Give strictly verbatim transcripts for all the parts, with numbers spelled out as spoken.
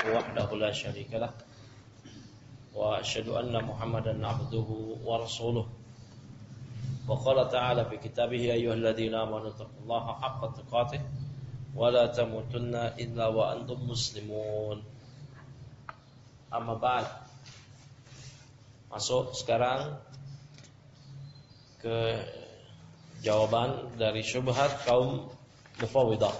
وحده لا شريك له وأشهد أن محمدا عبده ورسوله وقال تعالى في كتابه يا أيها الذين آمنوا اتقوا الله حق تقاته ولا تموتن إلا وأنتم مسلمون. Amma ba'd. Masuk sekarang ke jawaban dari syubhat kaum Mufawwidah,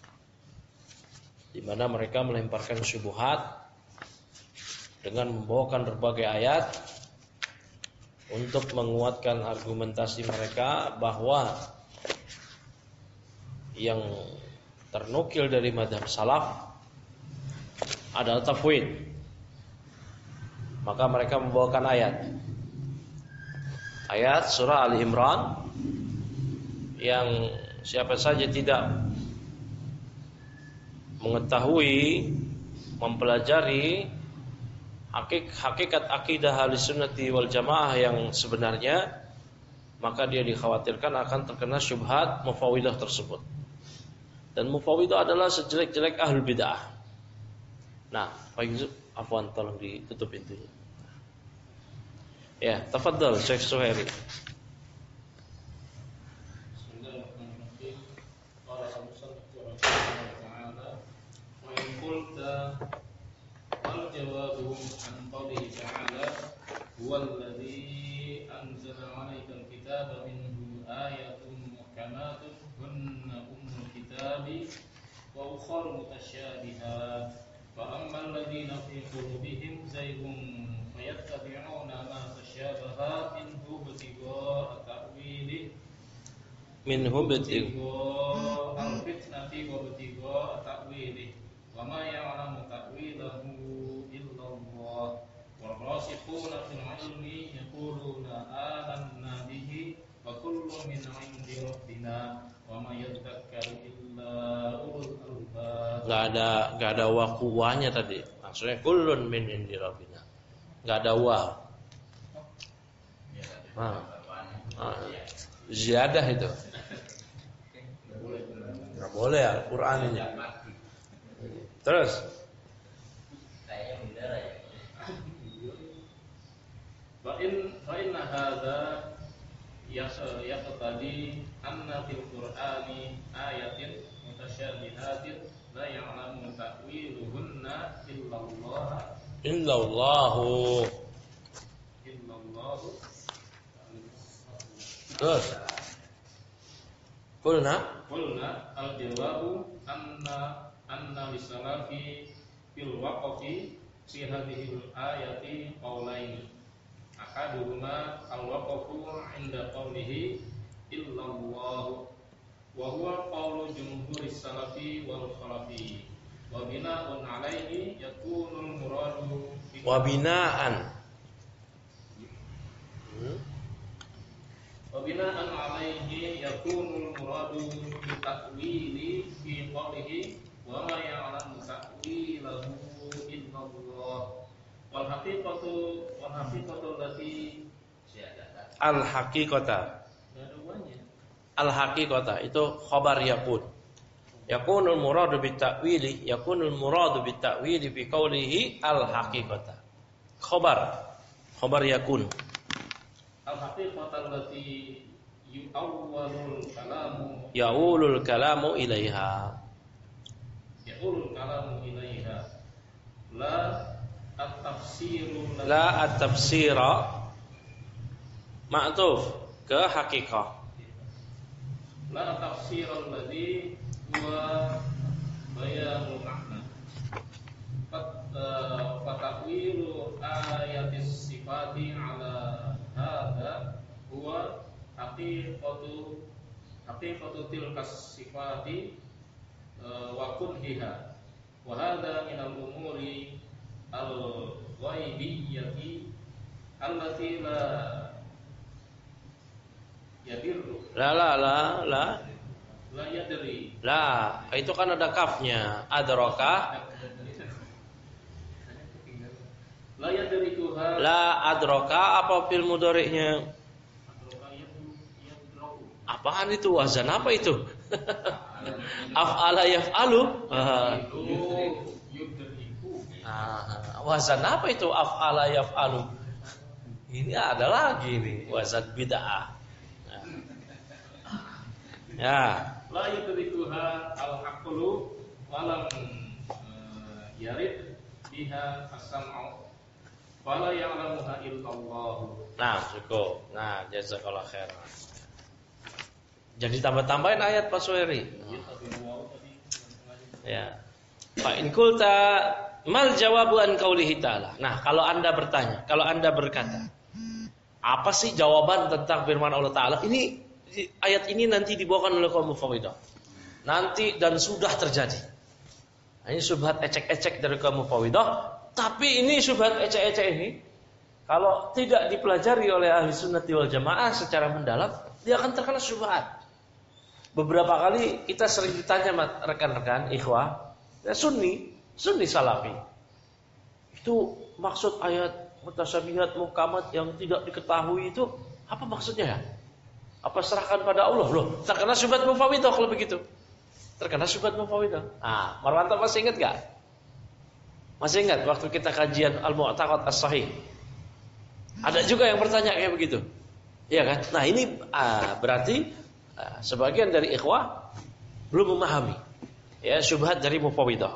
di mana mereka melemparkan syubhat dengan membawakan berbagai ayat untuk menguatkan argumentasi mereka bahwa yang ternukil dari mazhab salaf adalah tafwid. Maka mereka membawakan ayat Ayat surah Ali Imran yang siapa saja tidak mengetahui, mempelajari hakik, hakikat akidah Ahlussunnati wal Jamaah yang sebenarnya, maka dia dikhawatirkan akan terkena syubhat Mufawwidah tersebut. Dan Mufawwidah adalah sejelek-jelek ahlul bid'ah. Nah, Pak Yusuf, afwan, tolong ditutup pintunya. Ya, tafadhal Syekh Suhairi. Bismillahirrahmanirrahim. Qala subhanahu wa ta'ala wa in qulta wal jawabu an qawlihi ta'ala huwal ladzi anzala 'alaikal kitaba minhu ayatun muhkamatun hunna ummul kitabi wa ukhra mutasyabihat. فَأَمَّا الَّذِينَ فِي قُلُوبِهِمْ زَيْغٌ فَيَتَّبِعُونَ مَا تَشَابَهَ مِنْهُ ابْتِغَاءَ تَأْوِيلِهِ مِنْهُ ابْتِغَاءَ الْفِتْنَةِ وَابْتِغَاءَ تَأْوِيلِهِ وَمَا يَعْلَمُ تَأْوِيلَهُ إِلَّا اللَّهُ وَالرَّاسِخُونَ فِي الْعِلْمِ يَقُولُونَ آمَنَّا بِهِ وَكُلٌّ مِنْ عِندِ رَبِّنَا وَمَا يَذَّكَّرُ إِلَّا أُولُو الْأَلْبَابِ. Gak ada, gak ada wa kuwanya tadi. Maksudnya kullun min indi rabbina. Gak ada wa. Nah, nah, ziyadah itu. Gak boleh Al-Quran ini. Terus. Fa'in fa'inna hadza yaqtadi anna fil Qur'ani ayatin mutasyabihatin la ya'lamu ta'wiluhunna illallah Illallahu illallahu. Terus. Qulna Qulna al-jawabu anna anna lisalafi fil waqfi fi hadhihi al-ayati qawlaini. Ahaduhuma al-waqfu 'inda qawlihi illallah wa huwa qawlu jumhuris salafi wal khalafi wa bina'un 'alaihi yakunul muradu wa bina'an. Hmm? wa bina'an 'alaihi yakunul muradu bi ta'wili fi qawlihi wa ma ya'lamu ta'wilahu illallah wal haqiqatu wal haqiqatu allati Al haqiqata. Al haqiqata itu khabar yakun. Yakunul muradu bit ta'wili, yakunul muradu bit ta'wili bi qawlihi al haqiqata. Khabar. Khabar yakun. al haqiqatu allati yu'awwalul kalamu Yaulul kalamu ilaiha. Yaqulul kalamu ilaiha la at-tafsiru La at-tafsira ma'tuf ke haqiqah. la tafsirul ladzi huwa bayanul makna fa ta'wilu ayatis sifati ala hadza huwa haqiqatu haqiqatu tilkas sifati wa kunhiha wa hadza min al-umuri al-ghaibiyyati allati la yadirru La la la la la yadri la itu kan ada kafnya. Adraka la yadrikuha la adraka apa fil mudhari'nya? Apaan itu? Wazan apa itu? Af'ala yaf'alu. Ah. Nah, wazan apa itu af'ala yaf'alu? Ini ada lagi nih wazan bid'ah. Nah. Ya. La yudrikuha al-aqlu walam yarid biha as-sam'u wala ya'lamuha illallah. Nah, cukup. Nah, jazakallahu khairan. Jadi tambah-tambahin ayat Pak Suheri. Ya. Fa in qulta mal jawabu an qaulihi ta'ala. Nah, kalau Anda bertanya, kalau Anda berkata, apa sih jawaban tentang firman Allah Ta'ala? Ini ayat ini nanti dibawakan oleh kaum mufawwidah. Nanti dan sudah terjadi. Nah, ini syubhat ecek-ecek dari kaum mufawwidah, tapi ini syubhat ecek-ecek ini kalau tidak dipelajari oleh ahli sunnati wal jamaah secara mendalam, dia akan terkena syubhat. Beberapa kali kita sering ditanya rekan-rekan ikhwah, ya sunni, sunni salafi. Itu maksud ayat mutasyabihat muhkamat yang tidak diketahui itu apa maksudnya ya? Apa serahkan pada Allah loh? Terkena syubhat mufawwidah kalau begitu. Terkena syubhat mufawwidah. Ah, Marwanto masih ingat enggak? Masih ingat waktu kita kajian Al-Mu'taqad As-Sahih? Ada juga yang bertanya kayak begitu. Iya kan? Nah, ini ah, berarti ah, sebagian dari ikhwah belum memahami ya syubhat dari mufawwidah.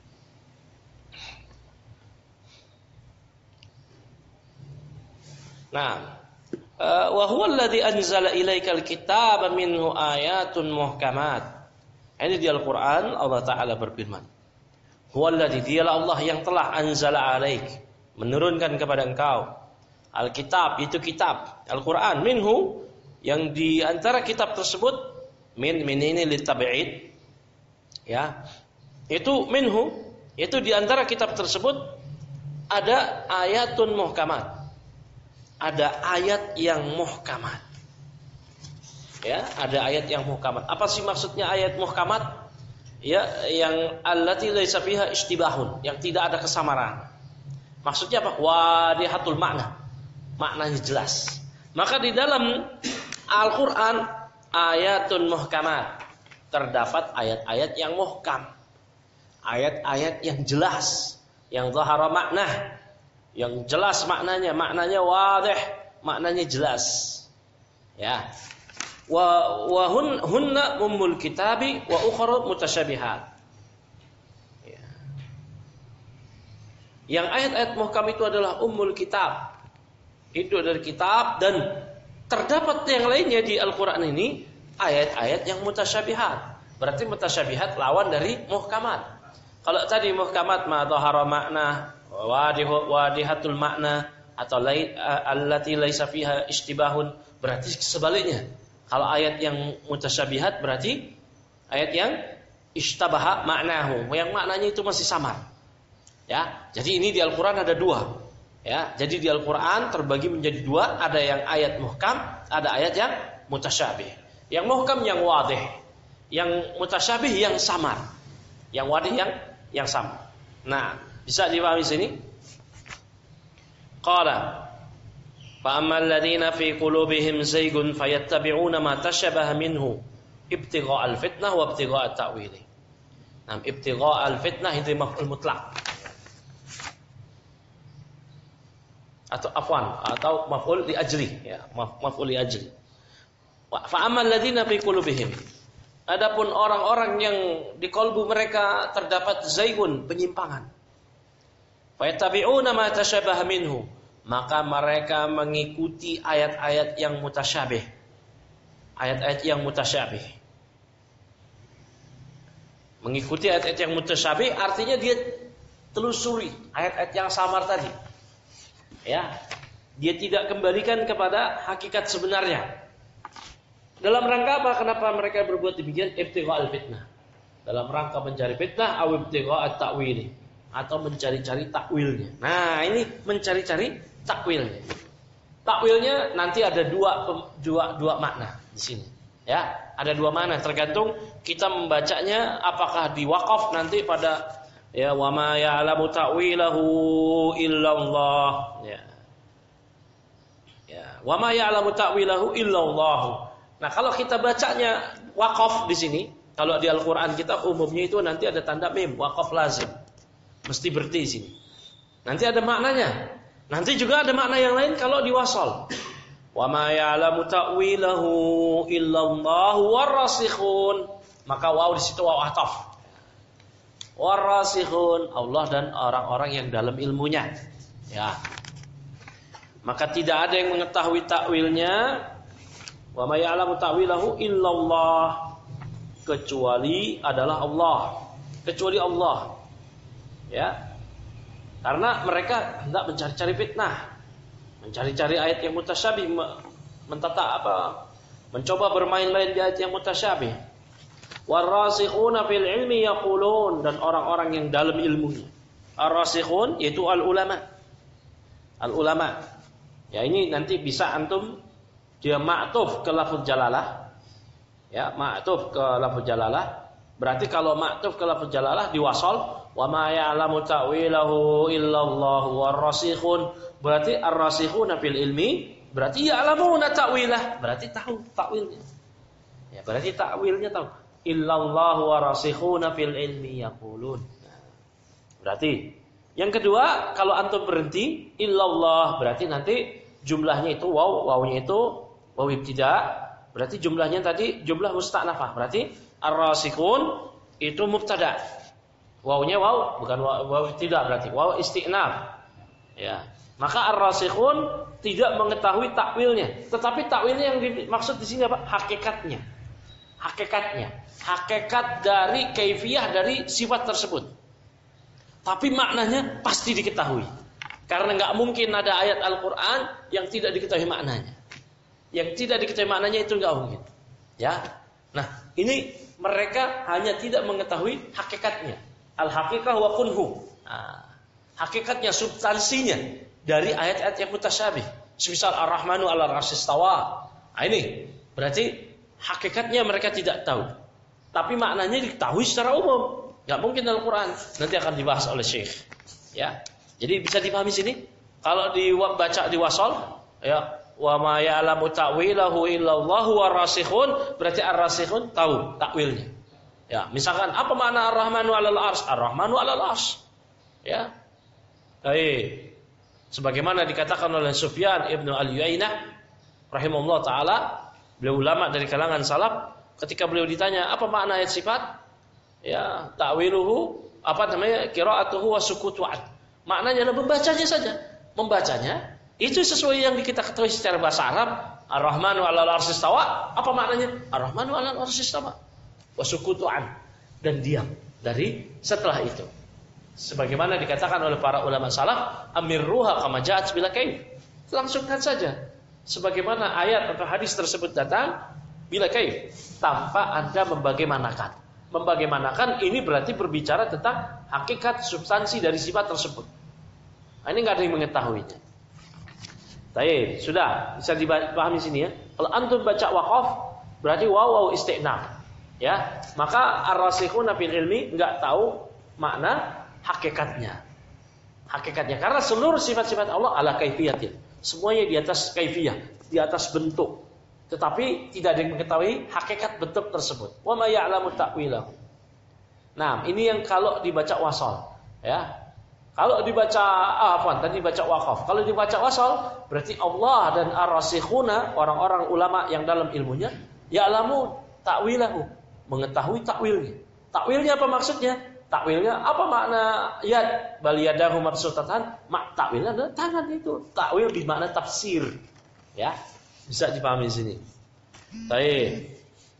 Nah, wa huwa alladhi anzala ilaikal kitaba minhu ayatun muhkamat. Ini di Al-Qur'an Allah Ta'ala berfirman. Huwa alladhi, dialah Allah yang telah anzala alaik, menurunkan kepada engkau Al-Kitab, itu kitab Al-Qur'an, minhu, yang di antara kitab tersebut, min min ini litab'id, ya, itu minhu, itu di antara kitab tersebut ada ayatun muhkamat, ada ayat yang muhkamat, ya, ada ayat yang muhkamat. Apa sih maksudnya ayat muhkamat? Ya, yang allati laisa fiha istibahun, yang tidak ada kesamaran. Maksudnya apa? Wadihatul makna, maknanya jelas. Maka di dalam Al-Quran ayatun muhkamat, terdapat ayat-ayat yang muhkam, ayat-ayat yang jelas, yang zahara makna, yang jelas maknanya, maknanya wadih, maknanya jelas. Ya. Wa wa hun, hunna ummul kitabi wa ukhra mutasyabihat. Ya. Yang ayat-ayat muhkam itu adalah ummul kitab. Itu dari kitab, dan terdapat yang lainnya di Al-Qur'an ini ayat-ayat yang mutasyabihat. Berarti mutasyabihat lawan dari muhkamat. Kalau tadi muhkamat ma dhahara makna wadihatul makna atau allati laisa fiha istibahun, berarti sebaliknya. Kalau ayat yang mutasyabihat berarti ayat yang istabaha maknahu, yang maknanya itu masih samar. Ya, jadi ini di Al-Qur'an ada dua. Ya, jadi di Al-Qur'an terbagi menjadi dua, ada yang ayat muhkam, ada ayat yang mutasyabih. Yang muhkam yang wadih, yang mutasyabih yang samar. Yang wadih yang yang samar. Nah, bisa dipahami sini? Qala fa ammal ladzina fi qulubihim zaygun fayattabi'una ma tashabaha minhu ibtigha'al fitnah wa ibtigha'at ta'wil. Nah, ibtigha'al fitnah itu maf'ul mutlaq. Atau afwan, atau maf'ul li ajli, ya, maf'ul li ajli. Fa ammal ladzina fi qulubihim, adapun orang-orang yang di kalbu mereka terdapat zaygun, penyimpangan. Fayattabi'una ma tashabaha minhu, maka mereka mengikuti ayat-ayat yang mutasyabih. Ayat-ayat yang mutasyabih. Mengikuti ayat-ayat yang mutasyabih artinya dia telusuri ayat-ayat yang samar tadi. Ya, dia tidak kembalikan kepada hakikat sebenarnya. Dalam rangka apa? Kenapa mereka berbuat demikian? Ibtigha'al fitnah. Dalam rangka mencari fitnah, aw ibtigha'at ta'wil, atau mencari-cari takwilnya. Nah, ini mencari-cari takwilnya. Takwilnya nanti ada dua dua dua makna di sini. Ya, ada dua makna tergantung kita membacanya apakah di waqaf nanti pada ya wa ma ya'lamu ta'wilahu illallah, ya. Ya, wa ma ya'lamu ta'wilahu illallah. Nah, kalau kita bacanya waqaf di sini, kalau di Al-Qur'an kita umumnya itu nanti ada tanda mim, waqaf lazim. Mesti berhenti di sini. Nanti ada maknanya. Nanti juga ada makna yang lain kalau diwasal. Wa ma ya'lamu ta'wilahu illallahu warasikhun. Maka waw di situ waw ataf. Warasikhun, Allah dan orang-orang yang dalam ilmunya. Ya. Maka tidak ada yang mengetahui takwilnya. Wa ma ya'lamu ta'wilahu illallah, kecuali adalah Allah. Kecuali Allah. Ya. Karena mereka hendak mencari-cari fitnah, mencari-cari ayat yang mutasyabih, mentata apa? Mencoba bermain-main di ayat yang mutasyabih. Warasikhuna fil ilmi yaqulun, dan orang-orang yang dalam ilmunya. Ar-rasikhun yaitu al-ulama. Al-ulama. Ya, ini nanti bisa antum dia ma'tuf ke lafaz jalalah. Ya, ma'tuf ke lafaz jalalah. Berarti kalau ma'tuf ke lafaz jalalah diwasal wa ma ya'lamu ta'wilahu illallahu warasikhun, berarti ar-rasikhuna fil ilmi berarti ya'lamuna ta'wilah, berarti tahu takwilnya. Ya, berarti takwilnya tahu. Illallahu warasikhuna fil ilmi yaqulun. Berarti yang kedua, kalau antum berhenti illallah, berarti nanti jumlahnya itu waw, wawnya itu waw ibtida, berarti jumlahnya tadi jumlah musta'nafah, berarti ar-rasikhun itu mubtada. Wawnya waw, bukan waw, waw tidak, berarti waw isti'naf. Ya. Maka ar-rasikhun tidak mengetahui takwilnya, tetapi takwilnya yang dimaksud di sini apa? Hakikatnya. Hakikatnya. Hakikat dari kaifiyah dari sifat tersebut. Tapi maknanya pasti diketahui. Karena enggak mungkin ada ayat Al-Qur'an yang tidak diketahui maknanya. Yang tidak diketahui maknanya itu enggak mungkin. Ya. Nah, ini mereka hanya tidak mengetahui hakikatnya. Al-haqiqah wa kunhu. Nah, hakikatnya, substansinya dari ayat-ayat yang mutasyabih. Semisal Ar-Rahmanu 'alal 'arsy istawa. Nah, ini berarti hakikatnya mereka tidak tahu. Tapi maknanya diketahui secara umum. Enggak mungkin dalam Al-Qur'an. Nanti akan dibahas oleh Syekh. Ya. Jadi bisa dipahami sini. Kalau dibaca di wasal, ya, wa ma ya'lamu ta'wilahu illallahu warasikhun, berarti ar-rasikhun tahu takwilnya. Ya, misalkan apa makna Ar-Rahmanu 'alal 'arsy? Ar-Rahmanu 'alal 'arsy. Ya. Baik. Sebagaimana dikatakan oleh Sufyan Ibnu Al-Uyainah rahimahullah taala, beliau ulama dari kalangan salaf, ketika beliau ditanya apa makna ayat sifat? Ya, ta'wiluhu, apa namanya? Qira'atuhu wa sukutu an. Maknanya adalah membacanya saja. Membacanya itu sesuai yang kita ketahui secara bahasa Arab. Ar-Rahmanu 'alal 'arsy istawa. Apa maknanya? Ar-Rahmanu 'alal 'arsy istawa. Wasukutu'an, dan diam dari setelah itu. Sebagaimana dikatakan oleh para ulama salaf, amirruha kama ja'at bila kaif. Langsungkan saja sebagaimana ayat atau hadis tersebut datang bila kaif, tanpa Anda membagaimanakan. Membagaimanakan ini berarti berbicara tentang hakikat substansi dari sifat tersebut. Nah, ini enggak ada yang mengetahuinya. Baik, sudah bisa dipahami sini ya. Kalau antum baca waqaf berarti waw waw isti'naf. Ya, maka ar-rasikhuna fil ilmi enggak tahu makna hakikatnya. Hakikatnya karena seluruh sifat-sifat Allah ala kaifiyatin. Semuanya di atas kaifiyah, di atas bentuk. Tetapi tidak ada yang mengetahui hakikat bentuk tersebut. Wa ma ya'lamu ta'wilahu. Nah, ini yang kalau dibaca wasal, ya. Kalau dibaca ah, afwan, tadi dibaca waqaf. Kalau dibaca wasal berarti Allah dan ar-rasikhuna, orang-orang ulama yang dalam ilmunya, ya'lamu ta'wilahu, mengetahui takwilnya. Takwilnya apa maksudnya? Takwilnya apa makna yad? Bal yadahu mabsutatan. Mak takwilnya adalah tangan itu. Takwil di makna tafsir. Ya, bisa dipahami di sini. Baik.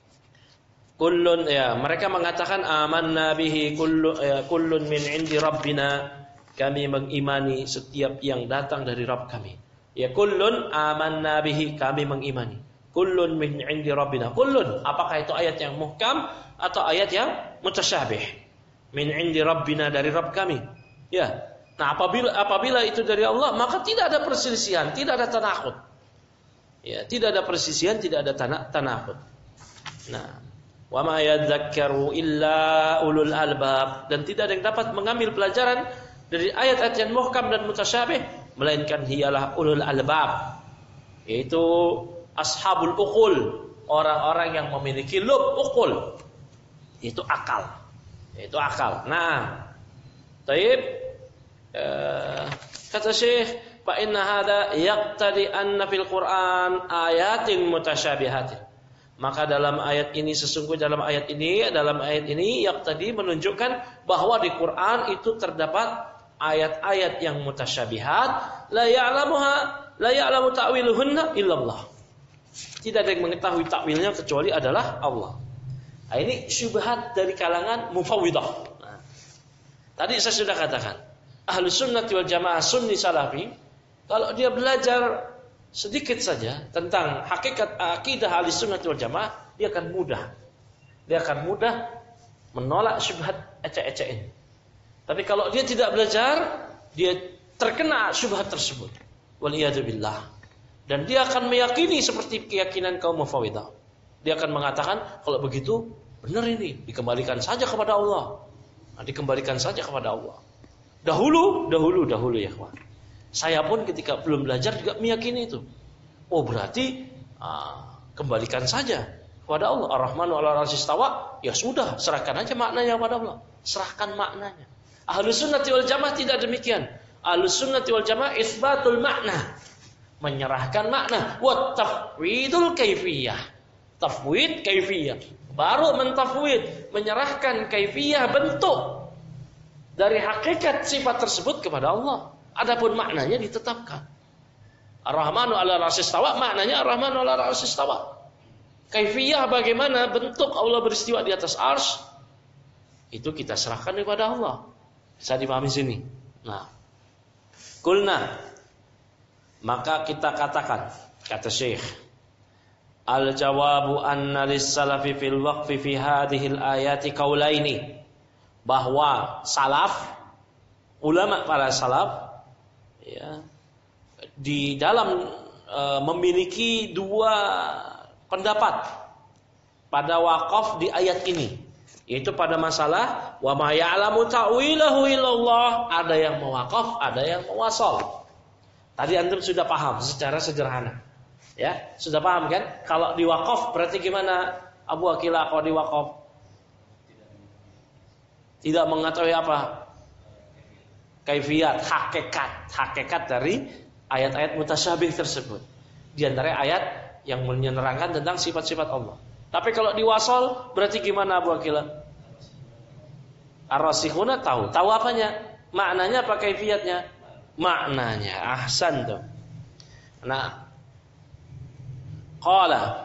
Kullun, ya, mereka mengatakan amanna bihi kullu ya, kullun min indi rabbina. Kami mengimani setiap yang datang dari Rabb kami. Ya, kullun amanna bihi, kami mengimani. Kullun min indi rabbina. Kullun, apakah itu ayat yang muhkam atau ayat yang mutasyabih? Min indi rabbina, dari Rabb kami. Ya. Nah, apabila apabila itu dari Allah, maka tidak ada perselisihan, tidak ada tanakut. Ya, tidak ada perselisihan, tidak ada tanah tanakut. Nah, wa ma yadzakkaru illa ulul albab, dan tidak ada yang dapat mengambil pelajaran dari ayat-ayat yang muhkam dan mutasyabih melainkan hiyalah ulul albab, yaitu ashabul uqul, orang-orang yang memiliki lub uqul, itu akal, yaitu akal. Nah, taib Uh, kata Syekh, fa inna hadza yaqtadi anna fil Qur'an ayatin mutasyabihatin. Maka dalam ayat ini sesungguhnya dalam ayat ini dalam ayat ini yaqtadi menunjukkan bahwa di Quran itu terdapat ayat-ayat yang mutasyabihat, la ya'lamuha la ya'lamu ta'wiluhunna illallah. Tidak ada yang mengetahui takwilnya kecuali adalah Allah. Nah, ini syubhat dari kalangan mufawwidah. Nah, tadi saya sudah katakan, Ahlus Sunnati wal Jamaah Sunni Salafi, kalau dia belajar sedikit saja tentang hakikat akidah Ahlus Sunnati wal Jamaah, dia akan mudah. Dia akan mudah menolak syubhat ecek-ecek ini. Tapi kalau dia tidak belajar, dia terkena syubhat tersebut. Waliyadzubillah. Dan dia akan meyakini seperti keyakinan kaum Mufawwidah. Dia akan mengatakan, kalau begitu benar ini, dikembalikan saja kepada Allah. Nah, dikembalikan saja kepada Allah. Dahulu, dahulu, dahulu ya kawan. Saya pun ketika belum belajar juga meyakini itu. Oh berarti ah, kembalikan saja kepada Allah. Ar-Rahmanu 'alal 'arsy istawa. Ya sudah, serahkan aja maknanya kepada Allah. Serahkan maknanya. Ahlus Sunnati wal Jamaah tidak demikian. Ahlus Sunnati wal Jamaah isbatul makna. Menyerahkan makna. Wa tafwidul kaifiyah. Tafwid kaifiyah. Baru mentafwid, menyerahkan kaifiyah bentuk dari hakikat sifat tersebut kepada Allah. Adapun maknanya ditetapkan. Ar-Rahmanu 'alal 'arsy istawa, maknanya Ar-Rahmanu 'alal 'arsy istawa. Kaifiyah bagaimana bentuk Allah beristiwa di atas arsy, itu kita serahkan kepada Allah. Bisa dipahami sini. Nah, kulna, maka kita katakan, kata Syekh, al-jawabu anna lis-salafi fil waqfi fi hadhil ayati qaulaini, bahwa salaf, ulama para salaf, ya, di dalam e, memiliki dua pendapat pada wakaf di ayat ini, yaitu pada masalah wa ma ya'lamu ta'wilahu illallah. Ada yang mewakaf, ada yang mewasal. Tadi antum sudah paham secara sederhana, ya, sudah paham kan? Kalau di wakaf berarti gimana, Abu Aqilah? Kalau di wakaf tidak mengetahui apa? Kaifiyat, hakikat, hakikat dari ayat-ayat mutasyabih tersebut. Di antara ayat yang menerangkan tentang sifat-sifat Allah. Tapi kalau diwasal berarti gimana Abu Aqilah? Ar-Rasikhuna tahu, tahu apanya? Maknanya apa kaifiyatnya? Maknanya, ahsan tuh. Nah, qala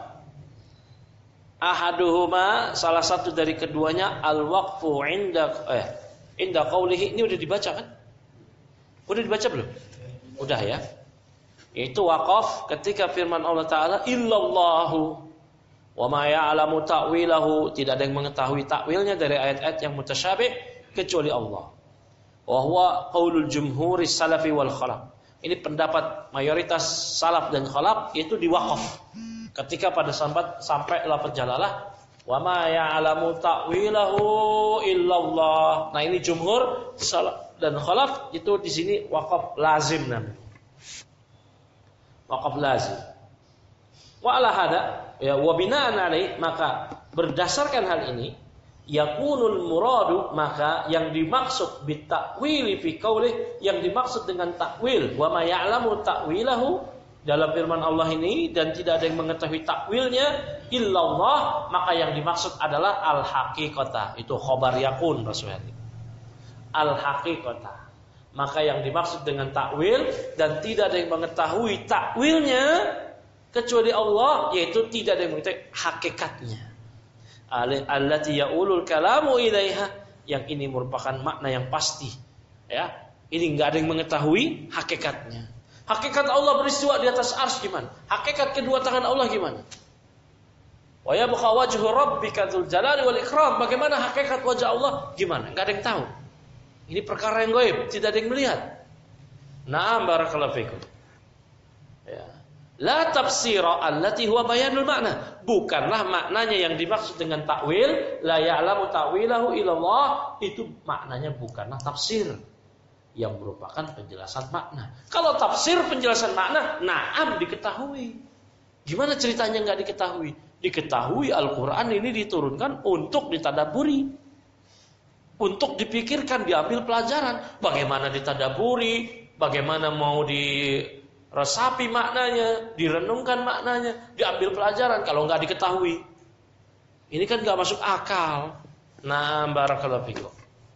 ahaduhuma, salah satu dari keduanya, al-waqfu inda eh inda qaulihi. Ini udah dibaca kan? Udah dibaca belum? Udah ya. Itu waqaf ketika firman Allah Ta'ala, illallahu wa ma ya'lamu ta'wilahu, tidak ada yang mengetahui takwilnya dari ayat-ayat yang mutasyabih kecuali Allah. Wa huwa qaulul jumhuri salafi wal khalaf. Ini pendapat mayoritas salaf dan khalaf, yaitu di waqaf. Ketika pada sampai sampai lafaz jalalah, wa ma ya'lamu ta'wilahu illallah. Nah, ini jumhur salaf dan khalaf, itu di sini waqaf lazim namanya. Waqaf lazim. Wa ala hada, ya, wa bina'an alaih, maka berdasarkan hal ini, yakunul muradu, maka yang dimaksud bitakwili fi qaulih, yang dimaksud dengan takwil, wa ma ya'lamu ta'wilahu, dalam firman Allah ini, dan tidak ada yang mengetahui takwilnya illallah, maka yang dimaksud adalah al-haqiqata. Itu khobar yakun Rasulullah. Al-haqiqata. Maka yang dimaksud dengan takwil dan tidak ada yang mengetahui takwilnya kecuali Allah, yaitu tidak ada yang mengetahui hakikatnya. Allati ya'ulul kalamu ilaiha, yang ini merupakan makna yang pasti. Ya, ini enggak ada yang mengetahui hakikatnya. Hakikat Allah beristiwa di atas arsy gimana? Hakikat kedua tangan Allah gimana? Wa yabqa wajhu rabbika dzul jalali wal ikram. Bagaimana hakikat wajah Allah? Gimana? Enggak ada yang tahu. Ini perkara yang gaib, tidak ada yang melihat. Na'am barakallahu fikum. Ya. La tafsira allati huwa bayanul makna. Bukanlah maknanya yang dimaksud dengan takwil, la ya'lamu ta'wilahu illallah, itu maknanya bukanlah tafsir yang merupakan penjelasan makna. Kalau tafsir penjelasan makna, na'am diketahui. Gimana ceritanya enggak diketahui? Diketahui Al-Qur'an ini diturunkan untuk ditadaburi. untuk dipikirkan, diambil pelajaran. Bagaimana ditadaburi, bagaimana mau diresapi maknanya, direnungkan maknanya, diambil pelajaran. Kalau nggak diketahui, ini kan nggak masuk akal. Nah, barakallahu fikum.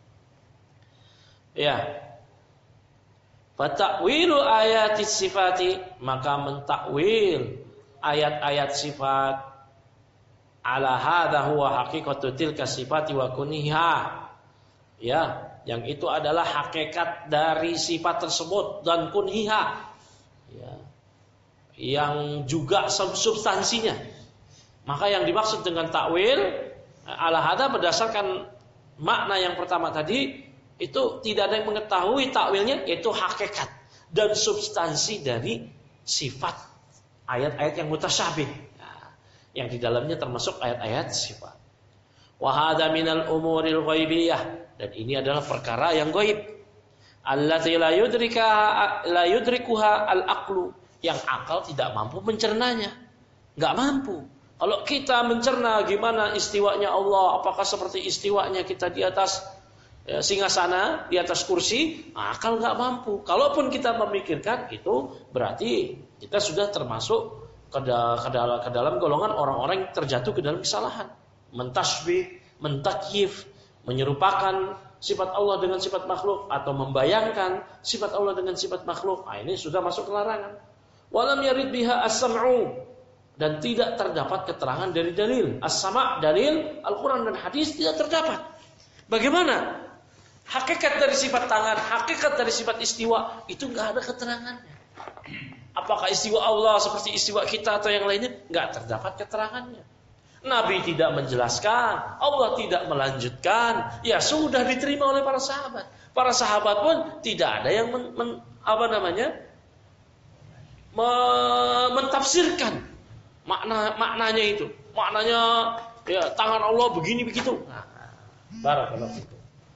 Ya. Fatawilu ayati sifati, maka mentakwil ayat-ayat sifat ala hadza huwa haqiqatu tilka sifati wa kuniha. Ya, yang itu adalah hakikat dari sifat tersebut dan kunhiha. Ya. Yang juga substansinya. Maka yang dimaksud dengan takwil ala hadza berdasarkan makna yang pertama tadi, itu tidak ada yang mengetahui takwilnya, yaitu hakikat dan substansi dari sifat ayat-ayat yang mutasyabih, nah, yang di dalamnya termasuk ayat-ayat sifat. Wa hadza minal umuril ghaibiyah, dan ini adalah perkara yang gaib. Allati la yudrika la yudrikuha al-aqlu, yang akal tidak mampu mencernanya, enggak mampu. Kalau kita mencerna gimana istiwanya Allah, apakah seperti istiwanya kita di atas ya, singgasana, di atas kursi, akal nggak mampu. Kalaupun kita memikirkan itu, berarti kita sudah termasuk ke, da- ke, dalam, ke dalam golongan orang-orang yang terjatuh ke dalam kesalahan. Mentasbih, mentakyif, menyerupakan sifat Allah dengan sifat makhluk, atau membayangkan sifat Allah dengan sifat makhluk. Nah, ini sudah masuk ke larangan. Walam yarid biha as-sam'u, dan tidak terdapat keterangan dari dalil. As-sama' dalil Al-Quran dan hadis tidak terdapat. Bagaimana? Hakikat dari sifat tangan, hakikat dari sifat istiwa, itu nggak ada keterangannya. Apakah istiwa Allah seperti istiwa kita atau yang lainnya? Nggak terdapat keterangannya. Nabi tidak menjelaskan, Allah tidak melanjutkan. Ya sudah diterima oleh para sahabat. Para sahabat pun tidak ada yang men, men, apa namanya, me, mentafsirkan makna maknanya itu. Maknanya ya tangan Allah begini begitu. Nah, barakallahu fikum.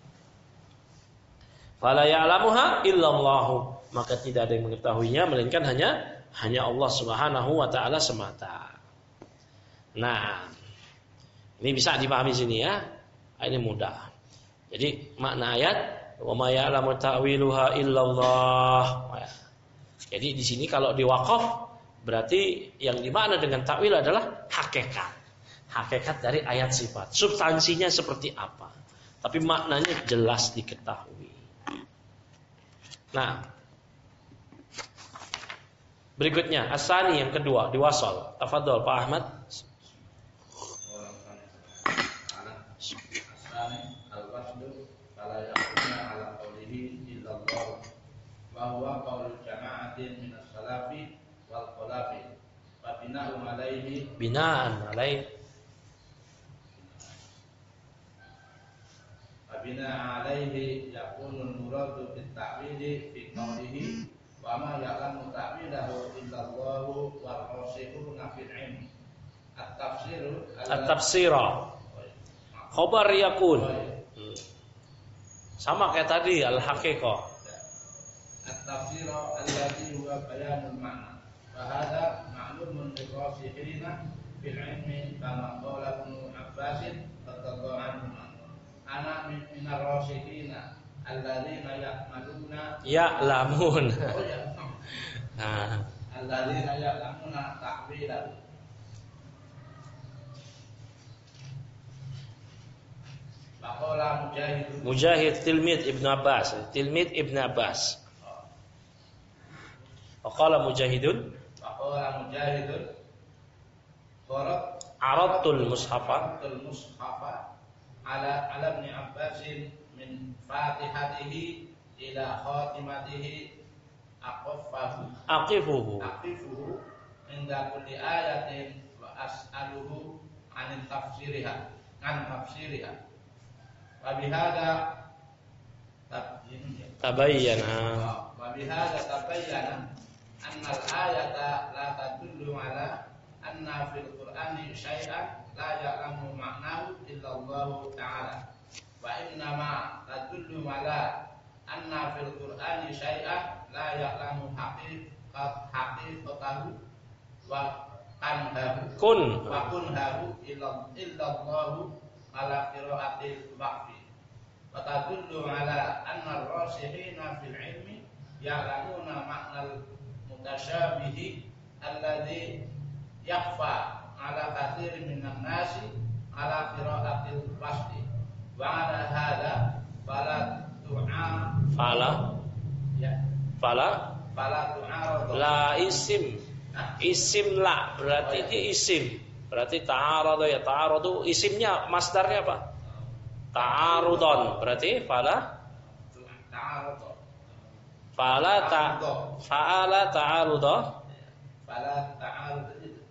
Fala ya'lamuha illallah, maka tidak ada yang mengetahuinya melainkan hanya hanya Allah Subhanahu wa taala semata. Nah, ini bisa dipahami sini ya. Ini mudah. Jadi makna ayat wa ma ya'lamu ta'wiluha illallah. Jadi di sini kalau diwaqaf berarti yang dimakna dengan takwil adalah hakikat. Hakikat dari ayat sifat. Substansinya seperti apa? Tapi maknanya jelas diketahui. Nah, berikutnya asani yang kedua diwasal. Tafadhol Pak Ahmad. Asani al-waslu fala yakuna ala qawlihi illallah wa huwa qawlu jama'atin min as-salafi wal khalafi wa bina'u alaihi bina'an alaihi Bina alaihi yakunul muradu bit ta'wili fi qawlihi wa ma ya'lamu ta'wilahu illallahu wal rasihuna fil ilm. At-tafsiru at-tafsira khabar yakun. Hmm. Sama kayak tadi al-haqiqah. At-tafsiru alladhi huwa bayanul ma'na. Wa hadha ma'lumun bi rasihina fil ilmi kama qala Ibnu Abbas radhiyallahu anhu. Anak minar rasyidina alladzina ya'maluna ya'lamun. Oh ya. Nah, alladzina ya'lamuna ta'wilahu. Baqala Mujahid Mujahid tilmid Ibnu Abbas, tilmid Ibnu Abbas. Baqala Mujahidun Baqala Mujahidun Qarat aradtul mushafa Aradtul mushafa ala ala Ibn Abbas min fatihatihi ila khatimatihi aqaffahu aqifuhu aqifuhu inda kulli ayatin wa as'aluhu an tafsiriha an tafsiriha wa bihadza tabayyana wa bihadza tabayyana anna al-ayata la tadullu ala anna fil qur'ani syai'an la ya'lamu ma'nahu illa Allah ta'ala wa inna ma tadullu ala anna fil qur'ani syai'an la ya'lamu haqiqat haqiqatahu wa kanhahu kun wa kunhahu illa illa Allah ala qira'atil waqfi wa tadullu ala anna ar-rasikhina fil ilmi ya'lamuna ma'nal mutasyabihi alladhi yakhfa ala katsirin minan nasi ala qira'atil fasli wa ala hadha fala tu'a Fala ya Fala fala tu'aradu La isim Isim la berarti dia isim. Berarti ta'aradu ya ta'aradu isimnya masdarnya apa? Ta'arudon berarti fala ta'aradu Fala ta Fa'ala ta'arudu fala ta'arud itu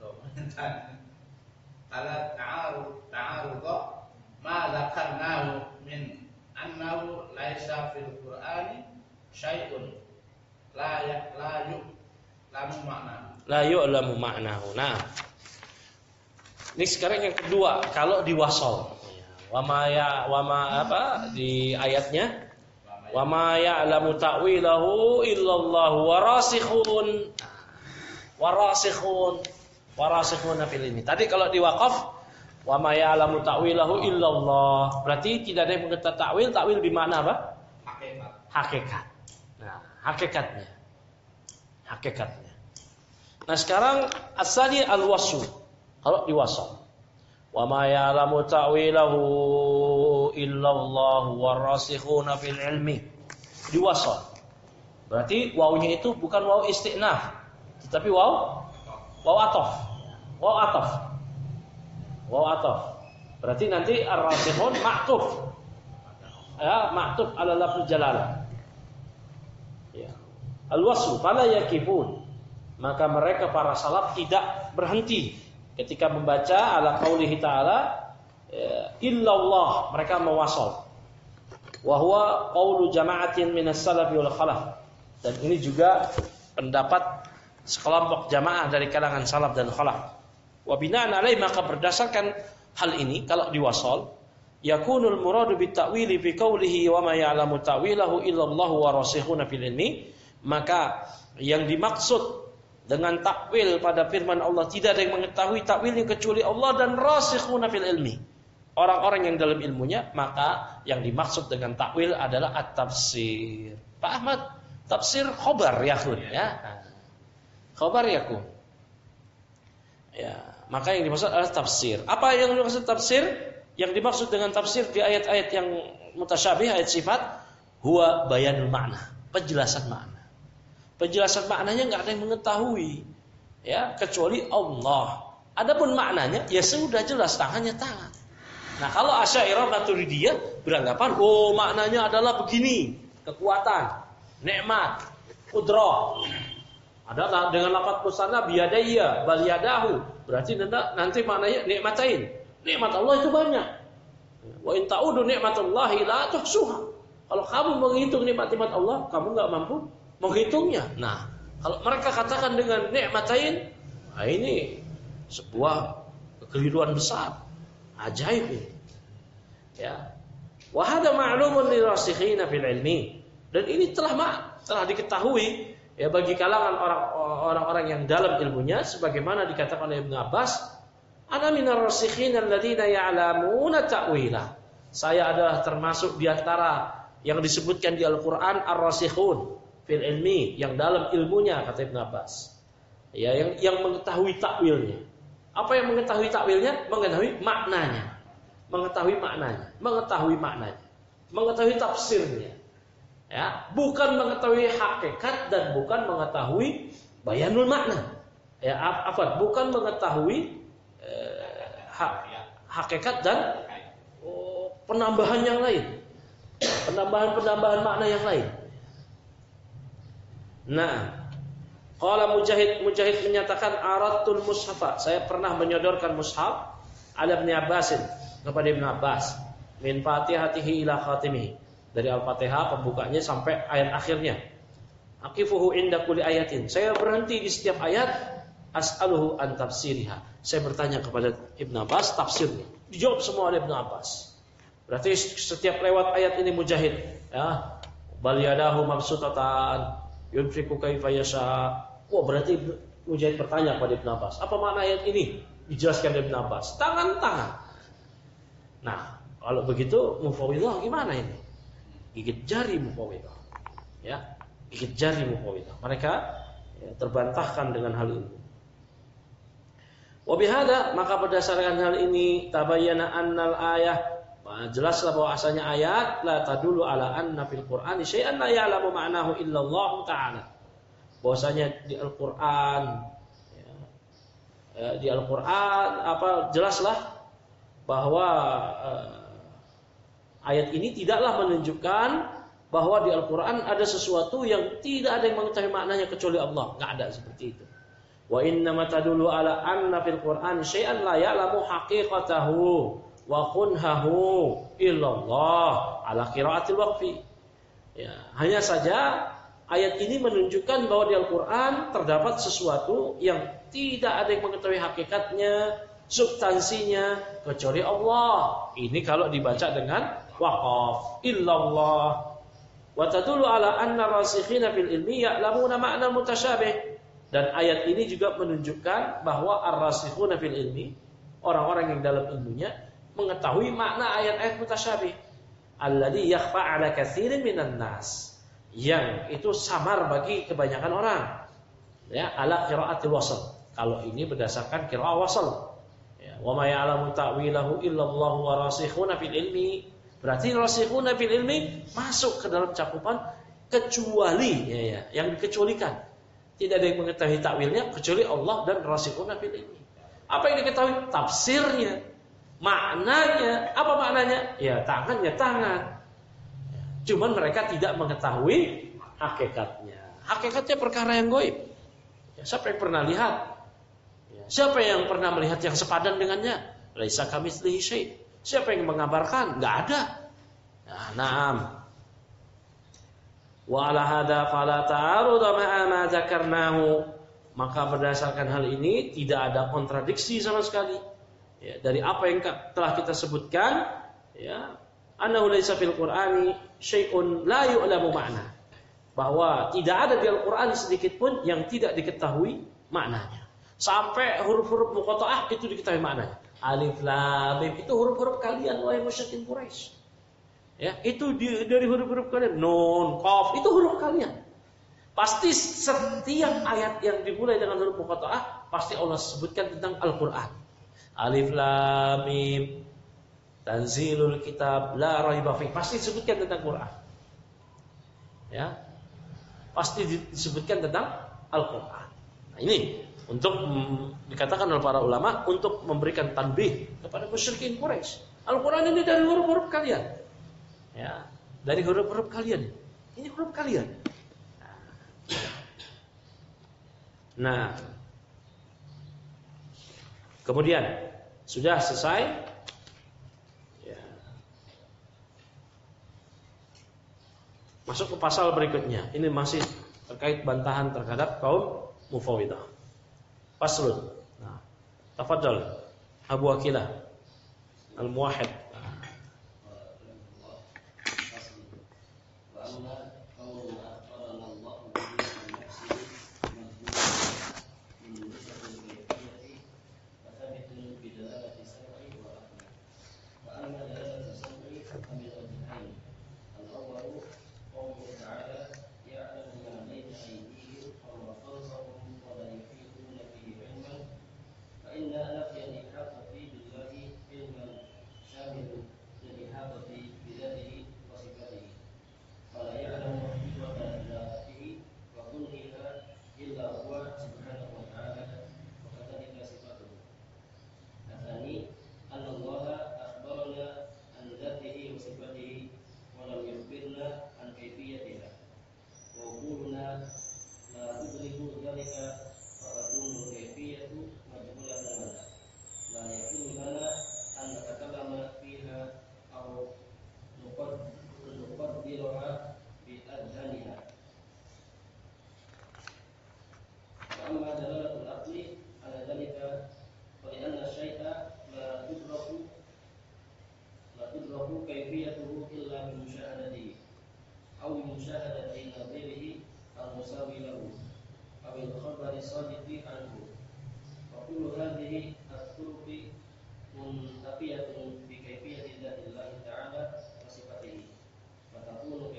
fala ta'arud ta'arud ma dzakarnahu min annahu laisa fil qur'ani syai'un la ya la yu lamu makna La yu'lamu ma'nahu. Nah, ini sekarang yang kedua, kalau di wasol. Wama ya wama apa di ayatnya? Wama ya'lamu ta'wilahu illallahu warasikhun. Warasikhun. Warasikhun fil ilmi. Tadi kalau di waqaf wama ya'lamu ta'wilahu illallah. Berarti tidak ada yang mengetahui takwil. Takwil di mana apa? hakikat Hakikat. Nah, hakikatnya. Hakikatnya. Nah sekarang asali al-wasl. Kalau diwasal. Wa ma ya'lamu ta'wilahu illallah warasikhuna fil ilmi. Diwasal. Berarti wawunya itu bukan waw istinaf, tetapi waw waw ataf. Waw ataf. Waw ataf. Berarti nanti ar-rasikhun ma'tuf. Ya, ma'tuf ala lafzul jalalah. Ya. Al-wasl fala yakifun. Maka mereka para salaf tidak berhenti ketika membaca ala qaulihi ta'ala illallah, mereka mewasal. Wa huwa qaulu jama'atin minas salafi wal khalaf. Dan ini juga pendapat sekelompok jamaah dari kalangan salaf dan khalaf. Wa bina'an alaihi, maka berdasarkan hal ini kalau diwasal yakunul muradu bit ta'wili fi qaulihi wa ma ya'lamu ta'wilahu illallahu wa rasikhuna fil ilmi, maka yang dimaksud dengan takwil pada firman Allah, tidak ada yang mengetahui takwilnya kecuali Allah dan rasikhuna fil ilmi, orang-orang yang dalam ilmunya. Maka yang dimaksud dengan takwil adalah at-tafsir. Pak Ahmad, tafsir khobar yakun ya. Khobar yakun. Ya, maka yang dimaksud adalah tafsir. Apa yang dimaksud tafsir? Yang dimaksud dengan tafsir di ayat-ayat yang mutasyabih, ayat sifat, huwa bayanul makna, penjelasan makna. Penjelasan maknanya nggak ada yang mengetahui, ya kecuali Allah. Adapun maknanya, ya sudah jelas, tangannya tangan. Nah kalau Asy'ariyah Maturidiyah beranggapan, oh maknanya adalah begini, kekuatan, nikmat, qudrah. Ada dengan lafaz musanna biyadayya, bal yadahu. Berarti nanti maknanya nikmatain. Nikmat Allah itu banyak. Wa in ta'udu nikmatallahi la tuhsuha. Kalau kamu menghitung nikmat-nikmat Allah, kamu nggak mampu menghitungnya. Nah, kalau mereka katakan dengan nikmatain, nah ini sebuah kekeliruan besar, ajaib ini. Ya, wa hada ma'lumun lirasikhina fil ilmi. Dan ini telah telah diketahui ya bagi kalangan orang orang-orang yang dalam ilmunya, sebagaimana dikatakan oleh Ibnu Abbas, ana minar rasikhina alladziina ya'lamuna ta'wila. Saya adalah termasuk di antara yang disebutkan di Al-Qur'an ar-rasikhun fil ilmi, yang dalam ilmunya, kata Ibnu Abbas. Ya, yang yang mengetahui takwilnya. Apa yang mengetahui takwilnya? Mengetahui maknanya. Mengetahui maknanya, mengetahui maknanya, mengetahui tafsirnya. Ya, bukan mengetahui hakikat dan bukan mengetahui bayanul makna. Ya, apa? Bukan mengetahui eh, ha, hakikat dan oh, penambahan yang lain. Penambahan-penambahan makna yang lain. Nah, qala Mujahid Mujahid menyatakan aratul mushafa, saya pernah menyodorkan mushaf ala Ibnu Abbasin, kepada Ibnu Abbas, min fatihatihi ila khatimihi, dari Al-Fatihah pembukanya sampai ayat akhirnya. Aqifuhu inda kulli ayatin, saya berhenti di setiap ayat, as'aluhu an tafsiriha, saya bertanya kepada Ibnu Abbas tafsirnya. Dijawab semua oleh Ibnu Abbas. Berarti setiap lewat ayat ini Mujahid, ya, bal yadahu mabsutatan yunfiqu kaifa yasha. Wah, berarti Mujahid bertanya kepada Ibnu Abbas, apa makna ayat ini? Dijelaskan oleh Ibnu Abbas, tangan-tangan. Nah, kalau begitu Mufawwidhah gimana ini? gigit jari Mufawwidah. Ya, gigit jari Mufawwidah. Mereka ya, terbantahkan dengan hal ini. Wa bihadza, maka berdasarkan hal ini tabayyana annal ayah, jelaslah bahwa asalnya ayat la tadullu ala anna fil Qur'ani syai'an la ya'lamu ma'nahu illa Allah Ta'ala. Bahwasanya di Al-Qur'an ya, di Al-Qur'an apa jelaslah bahwa uh, ayat ini tidaklah menunjukkan bahwa di Al-Qur'an ada sesuatu yang tidak ada yang mengetahui maknanya kecuali Allah. Enggak ada seperti itu. Wa inna ma tadullu ala anna fil Qur'ani syai'an la ya'lamu haqiqatahu wa kunhahu illallah ala qiraatil waqfi. Ya, hanya saja ayat ini menunjukkan bahwa di Al-Qur'an terdapat sesuatu yang tidak ada yang mengetahui hakikatnya, substansinya kecuali Allah. Ini kalau dibaca dengan waqaf illallah. Wa tadullu ala anna rasikhina fil ilmi ya'lamuna ma'na mutasyabih. Dan ayat ini juga menunjukkan bahwa ar-rasikhuna fil ilmi, orang-orang yang dalam ilmunya mengetahui makna ayat-ayat mutasyabih. Alladzi yakhfa 'ala katsirin minan nas. Yang itu samar bagi kebanyakan orang. Ya, ala qiraatil wasl. Kalau ini berdasarkan qiraah wasl. Ya, wa ma ya'lamu ta'wilahu illallah wa rasikhuna fil ilmi. Berarti rasikhuna fil ilmi masuk ke dalam cakupan kecuali ya, ya, yang dikecualikan. Tidak ada yang mengetahui takwilnya kecuali Allah dan rasikhuna fil ilmi. Apa yang diketahui? Tafsirnya, maknanya. Apa maknanya? Ya tangannya tangan. Cuman mereka tidak mengetahui hakikatnya. Hakikatnya perkara yang gaib. Ya, siapa yang pernah lihat? Ya, siapa yang pernah melihat yang sepadan dengannya? Laisa kamitslihi syai'. Siapa yang mengabarkan? Enggak ada. Nah, na'am. Wa ala hadza fala ta'arud ma'a ma dzakarnahu, maka berdasarkan hal ini tidak ada kontradiksi sama sekali ya, dari apa yang telah kita sebutkan ya, annahu laisa fil Qur'ani syai'un la yu'lamu ma'na, bahwa tidak ada di Al-Qur'an sedikit pun yang tidak diketahui maknanya. Sampai huruf-huruf muqatta'ah itu diketahui maknanya. Alif lam mim itu huruf-huruf kalian wahai musyrikin Quraisy. Ya, itu di, dari huruf-huruf kalian. Nun, qaf, itu huruf kalian. Pasti setiap ayat yang dimulai dengan huruf muqatta'ah pasti Allah sebutkan tentang Al-Qur'an. Alif lam mim, tanzilul kitab la raiba fi, pasti disebutkan tentang Qur'an. Ya. Pasti disebutkan tentang Al-Qur'an. Nah, ini untuk mm, dikatakan oleh para ulama untuk memberikan tanbih kepada musyrikin Quraisy. Al-Qur'an ini dari huruf-huruf kalian. Ya, dari huruf-huruf kalian. Ini huruf kalian. Nah, kemudian sudah selesai. Ya. Masuk ke pasal berikutnya. Ini masih terkait bantahan terhadap kaum Mufawwidah. Faslun. Nah, tafadhal Abu Aqilah Al-Muwahhid. منتفية بكيفية ذات الله تعالى وصفته فتكون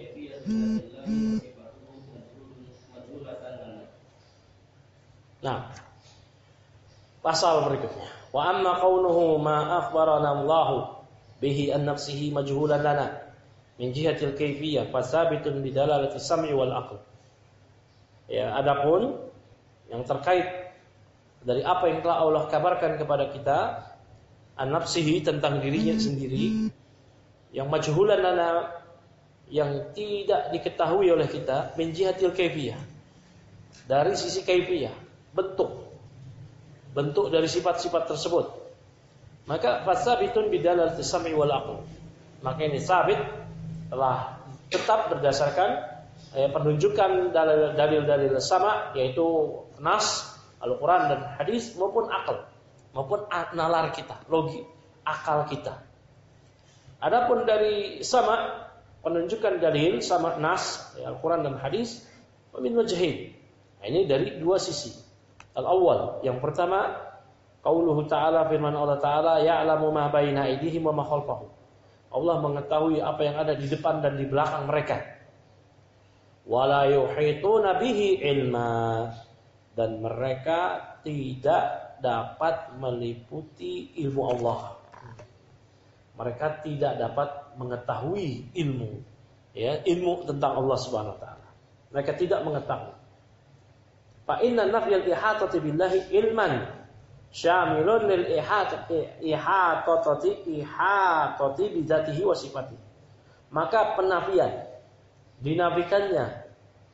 Nah, pasal berikutnya. Wa amma qawnuhu ma akhbarana Allah bihi an nafsihi majhulan lana min jihatil kayfiyah fasabitun bidalalati sam'i wal aql. Ya, adapun yang terkait dari apa yang telah Allah kabarkan kepada kita an nafsihi tentang dirinya sendiri yang majhulan lana, yang tidak diketahui oleh kita, min jihatil kayfiyah, dari sisi kayfiyah, bentuk bentuk dari sifat-sifat tersebut, maka fasabitun bidalalati sam'i wal aql, maka ini sabit telah tetap berdasarkan eh, penunjukan dalil-dalil sama, yaitu nas Al-Quran dan hadis, maupun akal, maupun nalar kita, logi, akal kita. Adapun dari sama, penunjukan dalil sama nas ya, Al-Quran dan hadis, min wajhain. Nah, ini dari dua sisi. Al-awwal, yang pertama, qauluhu ta'ala, firman Allah Ta'ala, ya'lamu ma baina aydihim wa ma khalfahum. Allah mengetahui apa yang ada di depan dan di belakang mereka. Wala yuhituna bihi ilma, dan mereka tidak dapat meliputi ilmu Allah. Mereka tidak dapat mengetahui ilmu, ya, ilmu tentang Allah Subhanahu wa taala. Mereka tidak mengetahui. Fa inna nafyal ihatati billahi ilman syamilun lil ihatati ihatati ihatati bi dzatihi wa sifatihi. Maka penafian, dinafikannya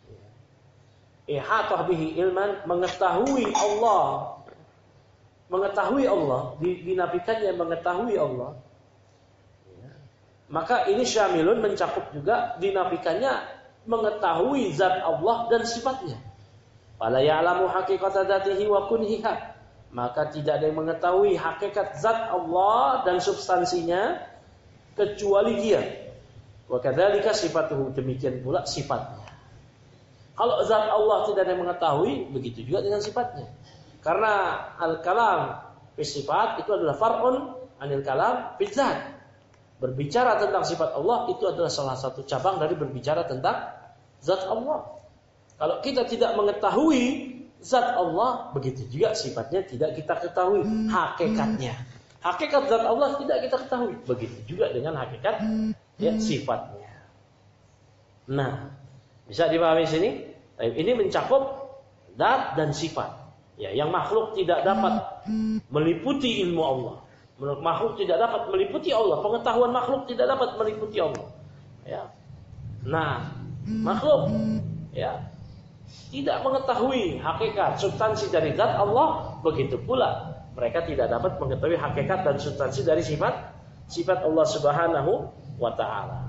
ihatah bihi ilman, mengetahui Allah, mengetahui Allah, dinafikannya mengetahui Allah. Maka ini syamilun, mencakup juga dinafikannya mengetahui zat Allah dan sifatnya. Fala ya'lamu haqiqata dzatihi wa kunhiha, maka tidak ada yang mengetahui hakikat zat Allah dan substansinya kecuali Dia. Wa kadzalika sifatuhu, demikian pula sifatnya. Kalau zat Allah tidak ada yang mengetahui, begitu juga dengan sifatnya. Karena al-kalam fi sifat itu adalah far'un anil kalam fi zat. Berbicara tentang sifat Allah itu adalah salah satu cabang dari berbicara tentang zat Allah. Kalau kita tidak mengetahui zat Allah, begitu juga sifatnya tidak kita ketahui hakikatnya. Hakikat zat Allah tidak kita ketahui, begitu juga dengan hakikat ya, sifatnya. Nah, bisa dipahami sini? Ini mencakup zat dan sifat. Ya, yang makhluk tidak dapat meliputi ilmu Allah. Makhluk tidak dapat meliputi Allah. Pengetahuan makhluk tidak dapat meliputi Allah. Ya. Nah, makhluk ya tidak mengetahui hakikat substansi dari zat Allah, begitu pula mereka tidak dapat mengetahui hakikat dan substansi dari sifat sifat Allah Subhanahu wa taala.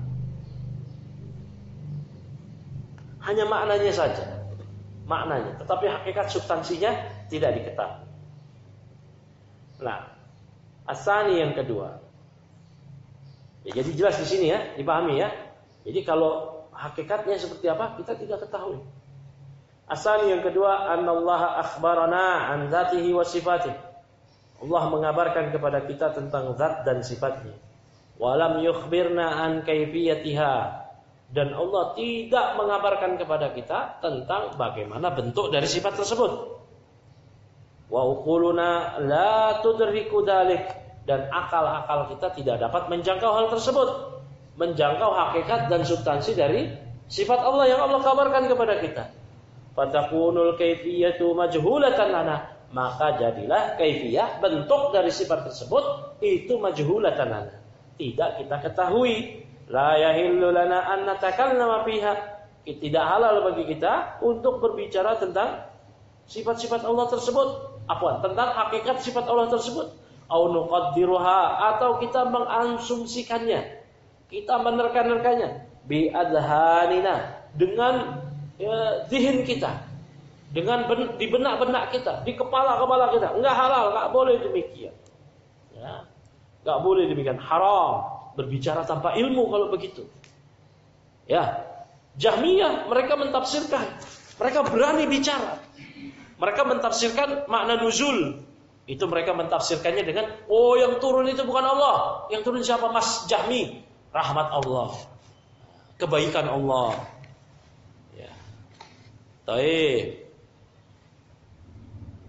Hanya maknanya saja, maknanya, tetapi hakikat substansinya tidak diketahui. Nah, asani yang kedua. Ya, jadi jelas di sini ya, dipahami ya. Jadi kalau hakikatnya seperti apa kita tidak ketahui. Asani yang kedua, annallaha akhbarana an dzatihi wa sifatihi. Allah mengabarkan kepada kita tentang zat dan sifatnya. Walam yukhbirna an kaifiyatiha. Dan Allah tidak mengabarkan kepada kita tentang bagaimana bentuk dari sifat tersebut. Wa uquluna la tudriku dzalik, dan akal-akal kita tidak dapat menjangkau hal tersebut, menjangkau hakikat dan substansi dari sifat Allah yang Allah kabarkan kepada kita. Fatakunul kaifiyatu majhulatan lana, maka jadilah kaifiyah, bentuk dari sifat tersebut itu majhulatan lana, tidak kita ketahui. La yahillu lana an natakallama fiha, tidak halal bagi kita untuk berbicara tentang sifat-sifat Allah tersebut, apa tentang hakikat sifat Allah tersebut. Au nuqaddiruha, atau kita mengasumsikannya, kita menerka-nerkanya bi adhanina, dengan ya, zihin kita, dengan ben, di benak-benak kita, di kepala-kepala kita. Enggak halal, enggak boleh demikian. Ya, enggak boleh demikian, haram berbicara tanpa ilmu kalau begitu. Ya, Jahmiyah mereka mentafsirkan, mereka berani bicara. Mereka mentafsirkan makna nuzul. Itu mereka mentafsirkannya dengan, oh yang turun itu bukan Allah. Yang turun siapa? Mas Jahmi. Rahmat Allah, kebaikan Allah. Ya. Taib.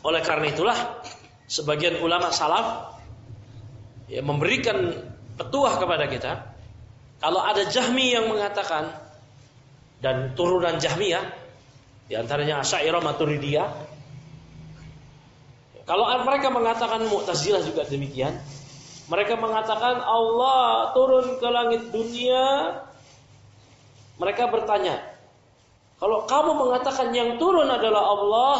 Oleh karena itulah sebagian ulama salaf ya, memberikan petuah kepada kita. Kalau ada Jahmi yang mengatakan, dan turunan Jahmiyah, di antaranya Asy'ariyah, Maturidiyah, kalau mereka mengatakan, Mu'tazilah juga demikian, mereka mengatakan Allah turun ke langit dunia, mereka bertanya, kalau kamu mengatakan yang turun adalah Allah,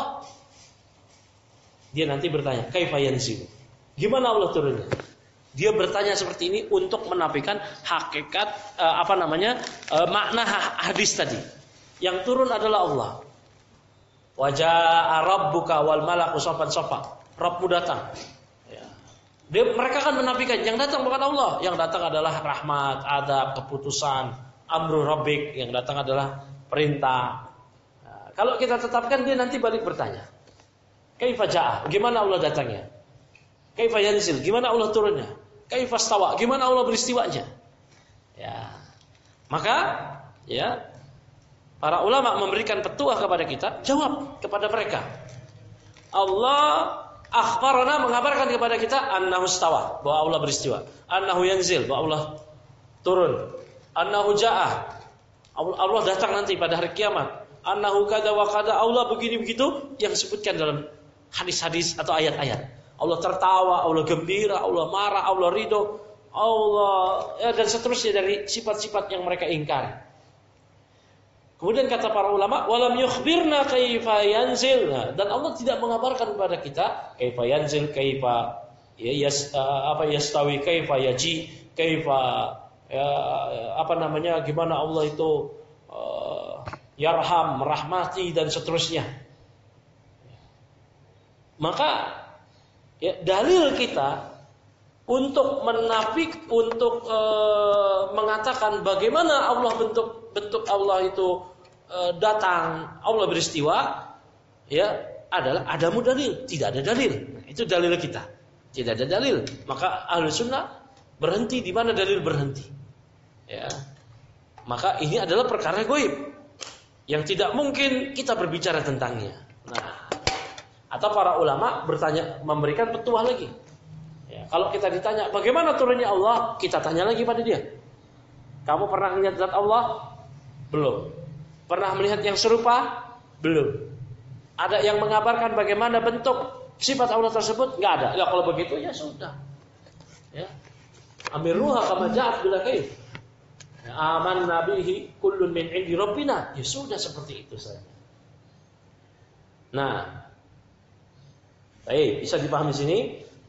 dia nanti bertanya, kaifa yanzil? Gimana Allah turunnya? Dia bertanya seperti ini untuk menafikan hakikat eh, apa namanya eh, makna hadis tadi. Yang turun adalah Allah. Wajah rabbuka wal malaku safan safa. Rabbmu datang. Ya. Dia, mereka kan menafikan yang datang bukan Allah, yang datang adalah rahmat, adab, keputusan, amru rabbik, yang datang adalah perintah. Nah, kalau kita tetapkan dia nanti balik bertanya. Kaifa ja'a? Gimana Allah datangnya? Kaifa yanzil? Gimana Allah turunnya? Kaifa stawa? Gimana Allah beristiwanya? Ya. Maka ya para ulama memberikan petuah kepada kita, jawab kepada mereka. Allah akhbarana, mengabarkan kepada kita annahu stawa, bahwa Allah beristiwa. Annahu yanzil, bahwa Allah turun. Annahu ja'a, Allah datang nanti pada hari kiamat. Annahu kada wa kada, Allah begini begitu yang disebutkan dalam hadis-hadis atau ayat-ayat. Allah tertawa, Allah gembira, Allah marah, Allah ridho, Allah ya, dan seterusnya dari sifat-sifat yang mereka ingkari. Kemudian kata para ulama, walam yukhbirna kaifa yanzil, nah, dan Allah tidak mengabarkan kepada kita kaifa yanzil, kaifa ya, yas, uh, apa yastawi, kaifa yaji, kaifa ya, apa namanya, gimana Allah itu uh, yarham, merahmati dan seterusnya. Maka ya, dalil kita untuk menafik, untuk e, mengatakan bagaimana Allah bentuk bentuk Allah itu e, datang, Allah beristiwa, ya adalah ada dalil, tidak ada dalil. Nah, itu dalil kita, tidak ada dalil. Maka Ahlus Sunnah berhenti di mana dalil berhenti. Ya, maka ini adalah perkara gaib yang tidak mungkin kita berbicara tentangnya. Nah. Atau para ulama bertanya, memberikan petuah lagi. Ya, kalau kita ditanya bagaimana turunnya Allah, kita tanya lagi pada dia. Kamu pernah melihat zat Allah? Belum. Pernah melihat yang serupa? Belum. Ada yang mengabarkan bagaimana bentuk sifat Allah tersebut? Enggak ada. Ya kalau begitu ya sudah. Ya. Amiruha kama ja'at bila kaif. Aman nabihi kullun min indi rabbina. Ya sudah seperti itu saja. Nah, baik, bisa dipahami sini?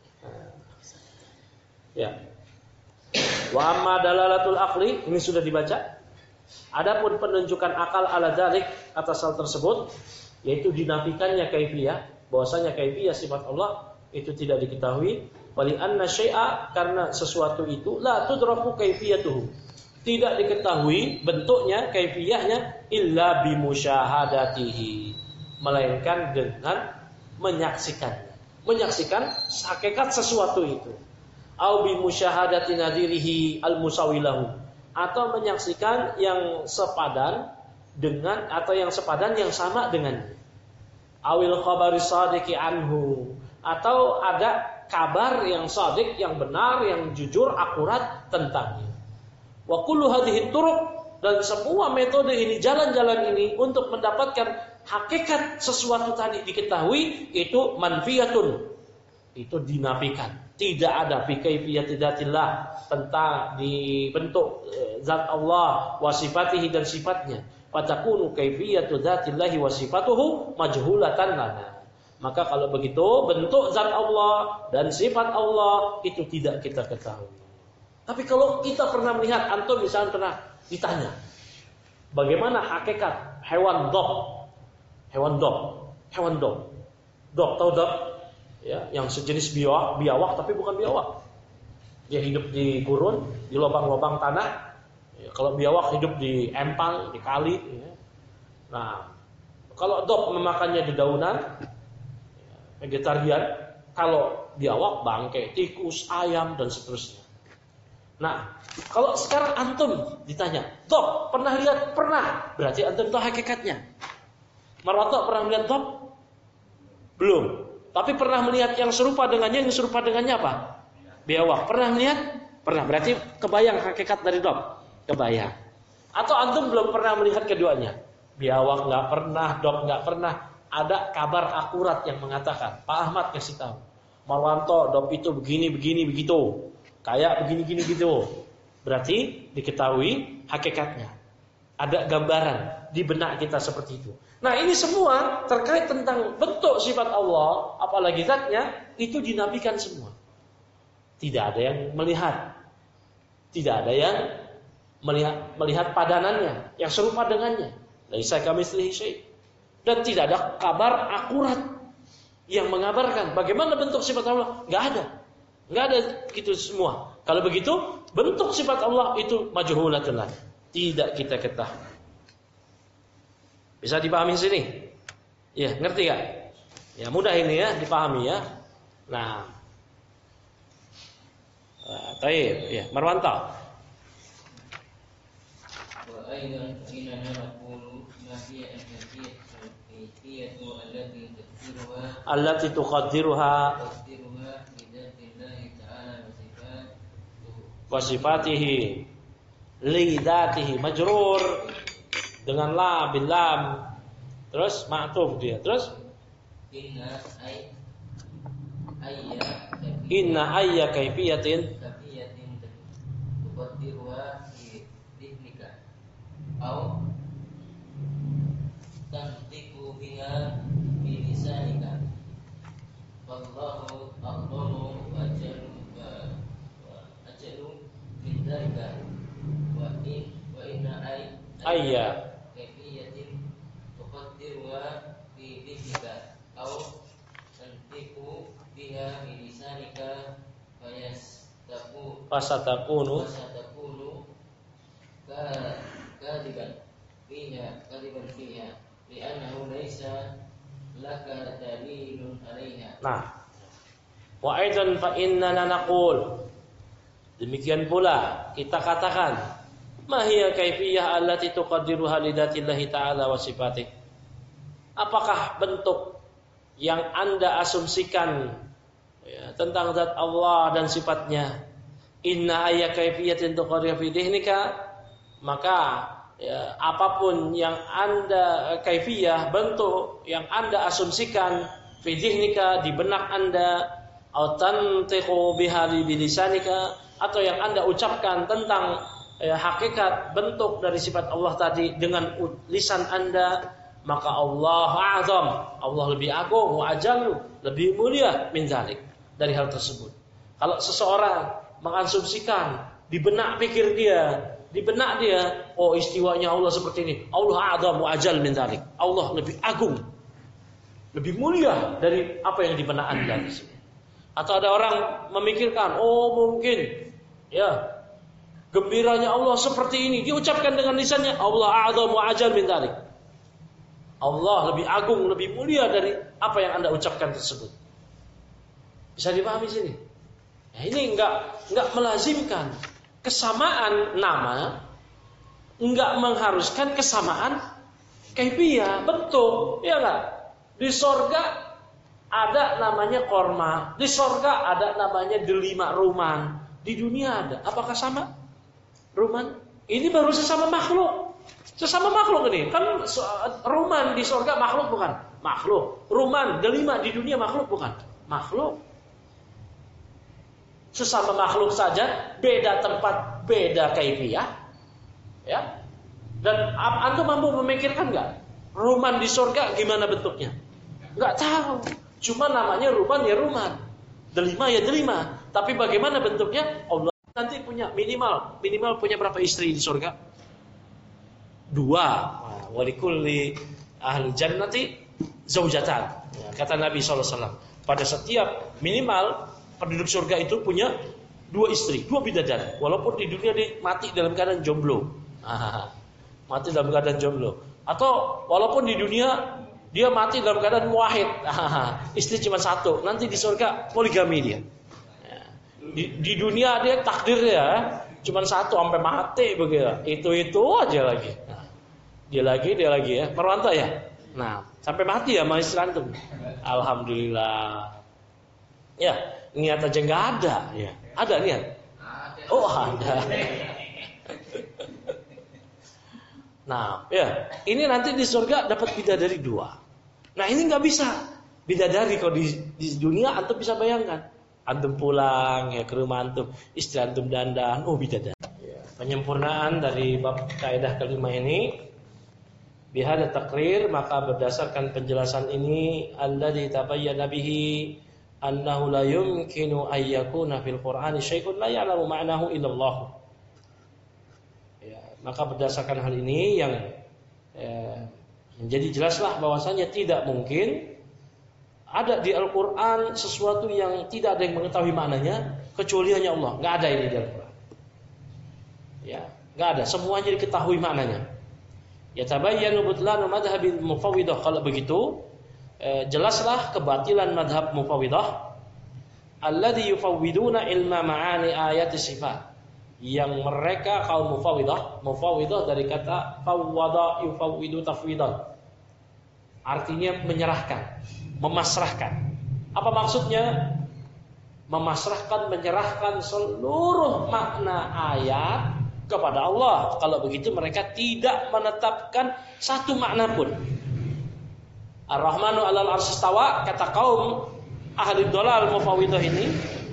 Ya. Wa amma dalalatul aqli, ini sudah dibaca. Adapun penunjukan akal ala dzalik atas hal tersebut, yaitu dinafikannya kaifiyah, bahwasanya kaifiyah sifat Allah itu tidak diketahui, wali anna syai'a, karena sesuatu itu la tudraku kaifiyatuhu, tidak diketahui bentuknya, kaifiyahnya, illa bimusyahadatihi, melainkan dengan menyaksikannya. Menyaksikan hakikat sesuatu itu, au bi musyahadati nadirihi al musawilahu, atau menyaksikan yang sepadan dengan, atau yang sepadan yang sama dengannya, awil khabari sadiqi anhu, atau ada kabar yang shadiq, yang benar, yang jujur, akurat tentangnya. Wa kullu hadhihi turuq, dan semua metode ini, jalan-jalan ini untuk mendapatkan hakikat sesuatu tadi diketahui, itu manfiyatun, itu dinafikan. Tidak ada fi kaifiyati dzatillah, tentang di bentuk zat Allah wa sifatihi dan sifatnya. Fatakunu kaifiyatu dzatillahi wa sifatuhu majhulatan lana. Maka kalau begitu bentuk zat Allah dan sifat Allah itu tidak kita ketahui. Tapi kalau kita pernah melihat, antum misalnya pernah ditanya, bagaimana hakikat hewan dog? Hewan dog, hewan dog, dog, tahu dog? Ya, yang sejenis biawak, biawak tapi bukan biawak. Dia hidup di gurun, di lubang-lubang tanah. Ya, kalau biawak hidup di empang, di kali. Ya. Nah, kalau dog memakannya di daunan, ya, vegetarian. Kalau biawak bangkai, tikus, ayam dan seterusnya. Nah, kalau sekarang antum ditanya, dog pernah lihat? Pernah. Berarti antum tahu hakikatnya. Marotok pernah melihat dog? Belum. Tapi pernah melihat yang serupa dengannya, yang serupa dengannya apa? Biawak. Pernah melihat? Pernah. Berarti kebayang hakikat dari dog. Kebayang. Atau antum belum pernah melihat keduanya? Biawak nggak pernah, dog nggak pernah. Ada kabar akurat yang mengatakan, Pak Ahmad kasih tahu, Marwanto, dog itu begini, begini, begitu. Kayak begini, begini, gitu. Berarti diketahui hakikatnya. Ada gambaran di benak kita seperti itu. Nah, ini semua terkait tentang bentuk sifat Allah, apalagi zatnya, itu dinafikan semua. Tidak ada yang melihat. Tidak ada yang melihat melihat padanannya, yang serupa dengannya. Laisa kamitslihi syai'. Dan tidak ada kabar akurat yang mengabarkan bagaimana bentuk sifat Allah. Enggak ada. Enggak ada gitu semua. Kalau begitu, bentuk sifat Allah itu majhulatun. Tidak kita ketahui. Bisa dipahami sini? Ya, ngerti gak? Ya, mudah ini ya, dipahami ya. Nah. Uh, Taib, ya, Marwanto. Wa aidan inna naqulu ma hiya al-kayfiyatu allati taqdiruha allati tuqaddiruha taqdiruha bi dzatillahi ta'ala wa sifatuhu wa sifatihi li dzatihi majrur dengan la bil lam, terus ma'tuf dia, terus inna ay ayya inna ayya kaifiyatin kaifiyatin tuqaddiruha fi dhihnika au tantiqu biha bi lisanika wallahu aqdaru wa ajalu wa ajalu min dzalika wa in wa inna ay ayya kaifiyatin tuqaddiruha fi dhihnika au tantiqu biha bi lisanika fayastaku fasatakunu fasatakunu ka kadiban fiha kadiban fiha li'annahu laisa laka dalilun 'alaiha. Nah, wa aidan fa innana naqul, demikian pula kita katakan, ma hiya kaifiyah allati tuqaddiruha li dzatillahi ta'ala wa sifatih. Apakah bentuk yang Anda asumsikan ya, tentang zat Allah dan sifatnya? Inna ayya kaifiyatin tuqaddiruha fi dhihnika, maka ya, apapun yang Anda kaifiyah, bentuk yang Anda asumsikan fi dhihnika, di benak Anda, atau tantiqu biha bi lisanika, atau yang Anda ucapkan tentang ya, hakikat bentuk dari sifat Allah tadi dengan lisan Anda, maka Allah azam, Allah lebih agung, wa ajallu, lebih mulia min dzalik, dari hal tersebut. Kalau seseorang mengasumsikan di benak pikir dia, di benak dia, oh istiwanya Allah seperti ini, Allah azam wa ajal min dzalik, Allah lebih agung, lebih mulia dari apa yang di benak Anda tersebut. Atau ada orang memikirkan, oh mungkin ya gembiranya Allah seperti ini, diucapkan dengan lisannya, Allah azam wa ajal min dzalik, Allah lebih agung, lebih mulia dari apa yang Anda ucapkan tersebut. Bisa dipahami sini? Nah, ini enggak enggak melazimkan kesamaan nama, enggak mengharuskan kesamaan kaifiyah, bentuk, ya enggak? Di sorga ada namanya korma, di sorga ada namanya delima ruman, di dunia ada. Apakah sama? Ruman? Ini baru sesama makhluk. Sesama makhluk ini kan, ruman di sorga makhluk bukan? Makhluk. Ruman, delima di dunia makhluk bukan? Makhluk. Sesama makhluk saja, beda tempat, beda kaifiyah, ya. Dan antum mampu memikirkan nggak? Ruman di sorga gimana bentuknya? Nggak tahu. Cuma namanya ruman ya ruman, delima ya delima. Tapi bagaimana bentuknya? Allah nanti punya minimal, minimal punya berapa istri di sorga? Dua. Walikulli ahli jannati zaujatan. Kata Nabi shallallahu alaihi wasallam, pada setiap minimal penduduk surga itu punya dua istri, dua bidadari. Walaupun di dunia dia mati dalam keadaan jomblo, ah, mati dalam keadaan jomblo. Atau walaupun di dunia dia mati dalam keadaan muwahhid, ah, istri cuma satu. Nanti di surga poligami dia. Di, di dunia dia takdir ya, cuma satu sampai mati begitu. Itu itu aja lagi. Nah, dia lagi, dia lagi ya. Marwanto ya. Nah, sampai mati ya sama istri antum. Alhamdulillah. Ya, niat aja nggak ada. Ya, ada niat. Oh ada. Nah, ya, ini nanti di surga dapat bidadari dua. Nah, ini nggak bisa bidadari kalau di, di dunia antum bisa bayangkan. Antum pulang ya ke rumah antum, istri antum dandan, oh bidadari. Ya, penyempurnaan dari bab kaidah kelima ini bihada takrir, maka berdasarkan penjelasan ini alladzi tabayyana bihi annahu la yumkinu ay yakuna fil Qur'ani syai'un la ya'lamu ma'nahu illallah. Ya, maka berdasarkan hal ini yang ya, menjadi jelaslah bahwasanya tidak mungkin ada di Al-Qur'an sesuatu yang tidak ada yang mengetahui maknanya kecuali hanya Allah. Enggak ada ini di Al-Qur'an. Ya, enggak ada, semuanya diketahui maknanya. Ya tabayyanu butlanu madhhabil mufawwidah. Kalau begitu eh, jelaslah kebatilan madhab mufawwidah alladzi yufawwiduna ilma ma'ani ayati sifat, yang mereka kaum mufawwidah, mufawwidah dari kata fawwada yufawwidu tafwidan, artinya menyerahkan, memasrahkan. Apa maksudnya? Memasrahkan, menyerahkan seluruh makna ayat kepada Allah. Kalau begitu mereka tidak menetapkan satu makna pun. Ar-Rahmanu 'alal 'arsy istawa, kata kaum ahli dhalal mufawwidah ini.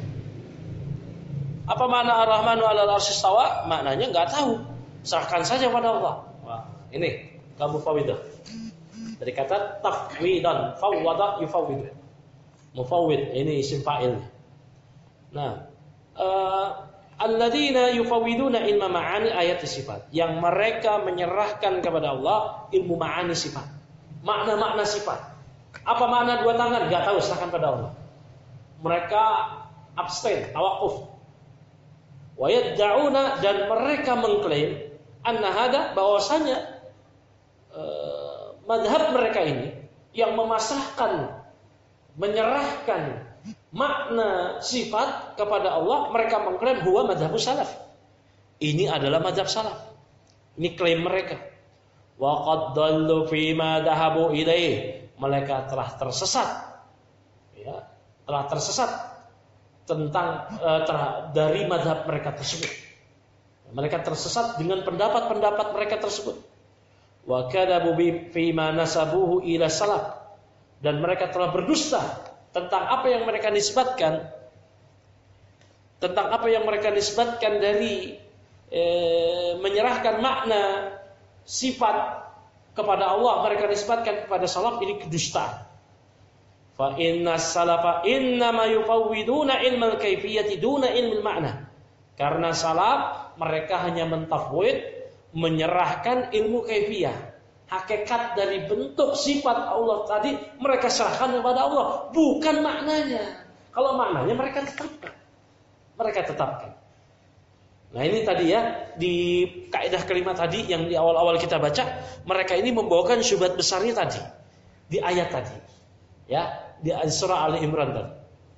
Apa makna Ar-Rahmanu 'alal 'arsy istawa? Maknanya enggak tahu. Serahkan saja pada Allah. Wah, ini kaum mufawwidah. Dari kata tafwidan, fawwada yufawwidu. Mufawwid ini isim fa'il. Nah, uh, alladzina yufawwiduna ilma ma'ani ayat sifat, yang mereka menyerahkan kepada Allah ilmu ma'ani sifat, makna-makna sifat. Apa makna dua tangan? Enggak tahu, serahkan pada Allah. Mereka abstain, tawakuf. Wa yad'una, dan mereka mengklaim anna hada, bahwasanya eh, madhab mereka ini yang memasrahkan, menyerahkan makna sifat kepada Allah, mereka mengklaim huwa madhabus salaf. Ini adalah madhab salaf. Ini klaim mereka. Wa qad dallu fi ma dhahabu ilaih. Mereka telah tersesat. Ya, telah tersesat tentang uh, terha, dari madhab mereka tersebut. Mereka tersesat dengan pendapat-pendapat mereka tersebut. Wa kadabu fi ma nasabuhu ila salaf. Dan mereka telah berdusta tentang apa yang mereka nisbatkan, tentang apa yang mereka nisbatkan dari e, menyerahkan makna sifat kepada Allah, mereka nisbatkan kepada salaf, ini kedustaan. Fa inna salafa innama yufawwiduna ilmal kaifiyati duna ilmil ma'na. Karena salaf mereka hanya mentafwid, menyerahkan ilmu kaifiyah. Hakikat dari bentuk sifat Allah tadi mereka serahkan kepada Allah, bukan maknanya. Kalau maknanya mereka tetapkan. Mereka tetapkan. Nah ini tadi ya, di kaidah kelima tadi yang di awal-awal kita baca, mereka ini membawakan syubhat besarnya tadi di ayat tadi. Ya, di surah Ali Imran tadi.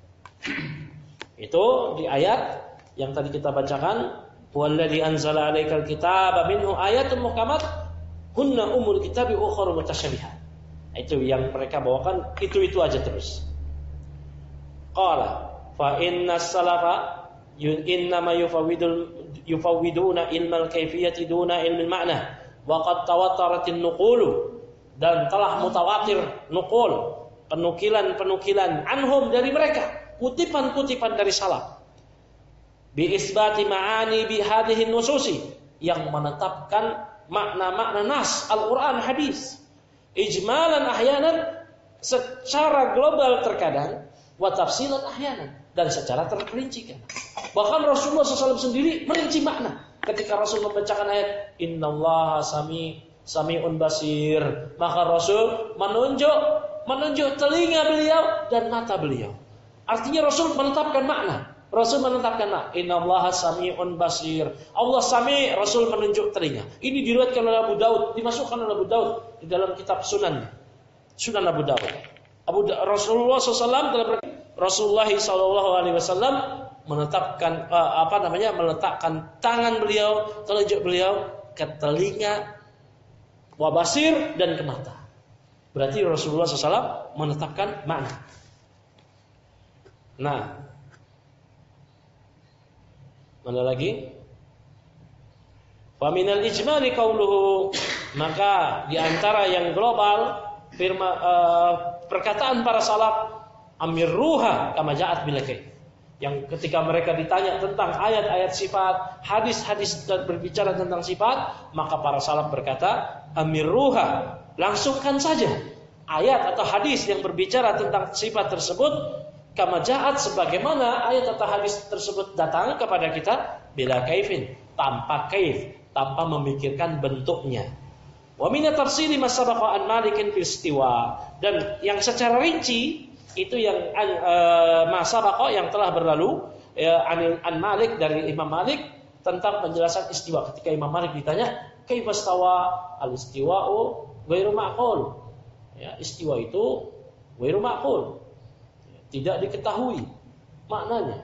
Itu di ayat yang tadi kita bacakan, "Huwallazi anzala 'alaikal kitaba minhu ayatun muhkamat hunna umul kitabi ukhra mutasyabihat." Itu yang mereka bawakan, itu-itu aja terus. Qala fa inna salafa innama yufawwidul yufawwiduna ilmal kaifiyati duna ilmil ma'na wa qad tawattaratin nuqulu, dan telah mutawatir nuqul, penukilan-penukilan anhum dari mereka, kutipan-kutipan dari salaf, bi isbati ma'ani bi hadhihi nususi, yang menetapkan makna-makna nas Al-Quran, hadis, ijmalan ahyanan, secara global terkadang, wa tafsilan ahyanan, dan secara terperinci. Bahkan Rasulullah shallallahu alaihi wasallam sendiri merinci makna ketika Rasul membacakan ayat innallaha sami sami'un basir, maka Rasul menunjuk menunjuk telinga beliau dan mata beliau. Artinya Rasul menetapkan makna. Rasul menetapkan makna. Innallaha sami'un basir. Allah sami', Rasul menunjuk telinga. Ini diriwayatkan oleh Abu Daud, dimasukkan oleh Abu Daud di dalam kitab Sunan. Sunan Abu Daud. Abu da- Rasulullah shallallahu alaihi wasallam telah ber- Rasulullah shallallahu alaihi wasallam menetapkan uh, apa namanya meletakkan tangan beliau, telunjuk beliau ke telinga, wabasir, dan ke mata. Berarti Rasulullah shallallahu alaihi wasallam menetapkan makna. Nah, mana lagi? Wa minal ijmali qauluhu, maka di antara yang global firman uh, perkataan para salaf amirruha kama ja'at bil kayf. Yang ketika mereka ditanya tentang ayat-ayat sifat, hadis-hadis dan berbicara tentang sifat, maka para salaf berkata amirruha, langsungkan saja ayat atau hadis yang berbicara tentang sifat tersebut kama ja'at, sebagaimana ayat atau hadis tersebut datang kepada kita bila kaifin, tanpa kaif, tanpa memikirkan bentuknya. Wa min tafsiri masabaqa an Malikin fil istiwa, dan yang secara rinci itu yang uh, masabaqa yang telah berlalu ya, an, an Malik dari Imam Malik tentang penjelasan istiwa. Ketika Imam Malik ditanya kaifa stawa, al istiwa'u ghairu ma'qul. Ya, istiwa itu ghairu ma'qul, tidak diketahui maknanya.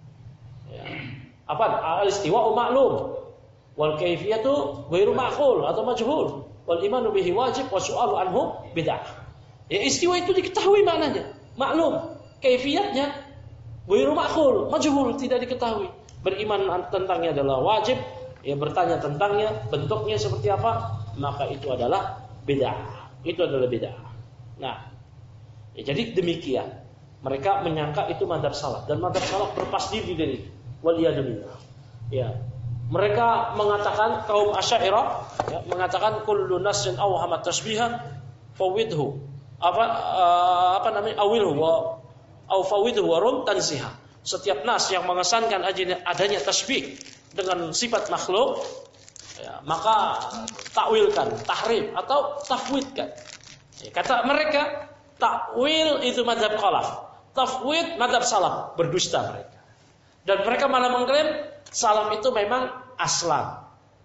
Ya. Apa? Al istiwa'u ma'lum wal kaifiyatu ghairu ma'qul atau majhul. Wal imanu bihi wajib wa su'alu anhu bid'ah. Ya, istiwa itu diketahui maknanya, maklum. Kaifiyatnya ghairu ma'qul, majhul, tidak diketahui. Beriman tentangnya adalah wajib, ya, bertanya tentangnya, bentuknya seperti apa, maka itu adalah bid'ah. Itu adalah bid'ah. Nah, ya, jadi demikian. Mereka menyangka itu madzhab salaf, dan madzhab salaf berlepas diri dari itu. Waliyadzubillah. Ya. Mereka mengatakan, kaum Asy'ariyah ya, mengatakan kullu nassin awhama tasbiha fawidhu. Apa uh, apa namanya? Awilhu wa aw fawidhu wa rum tansiha. Setiap nas yang mengesankan adanya tasbih dengan sifat makhluk, ya, maka takwilkan, tahrif atau tafwidkan. Ya, kata mereka, takwil itu madzhab khalaf, tafwid madzhab salaf, berdusta mereka. Dan mereka malah mengklaim salaf itu memang aslam,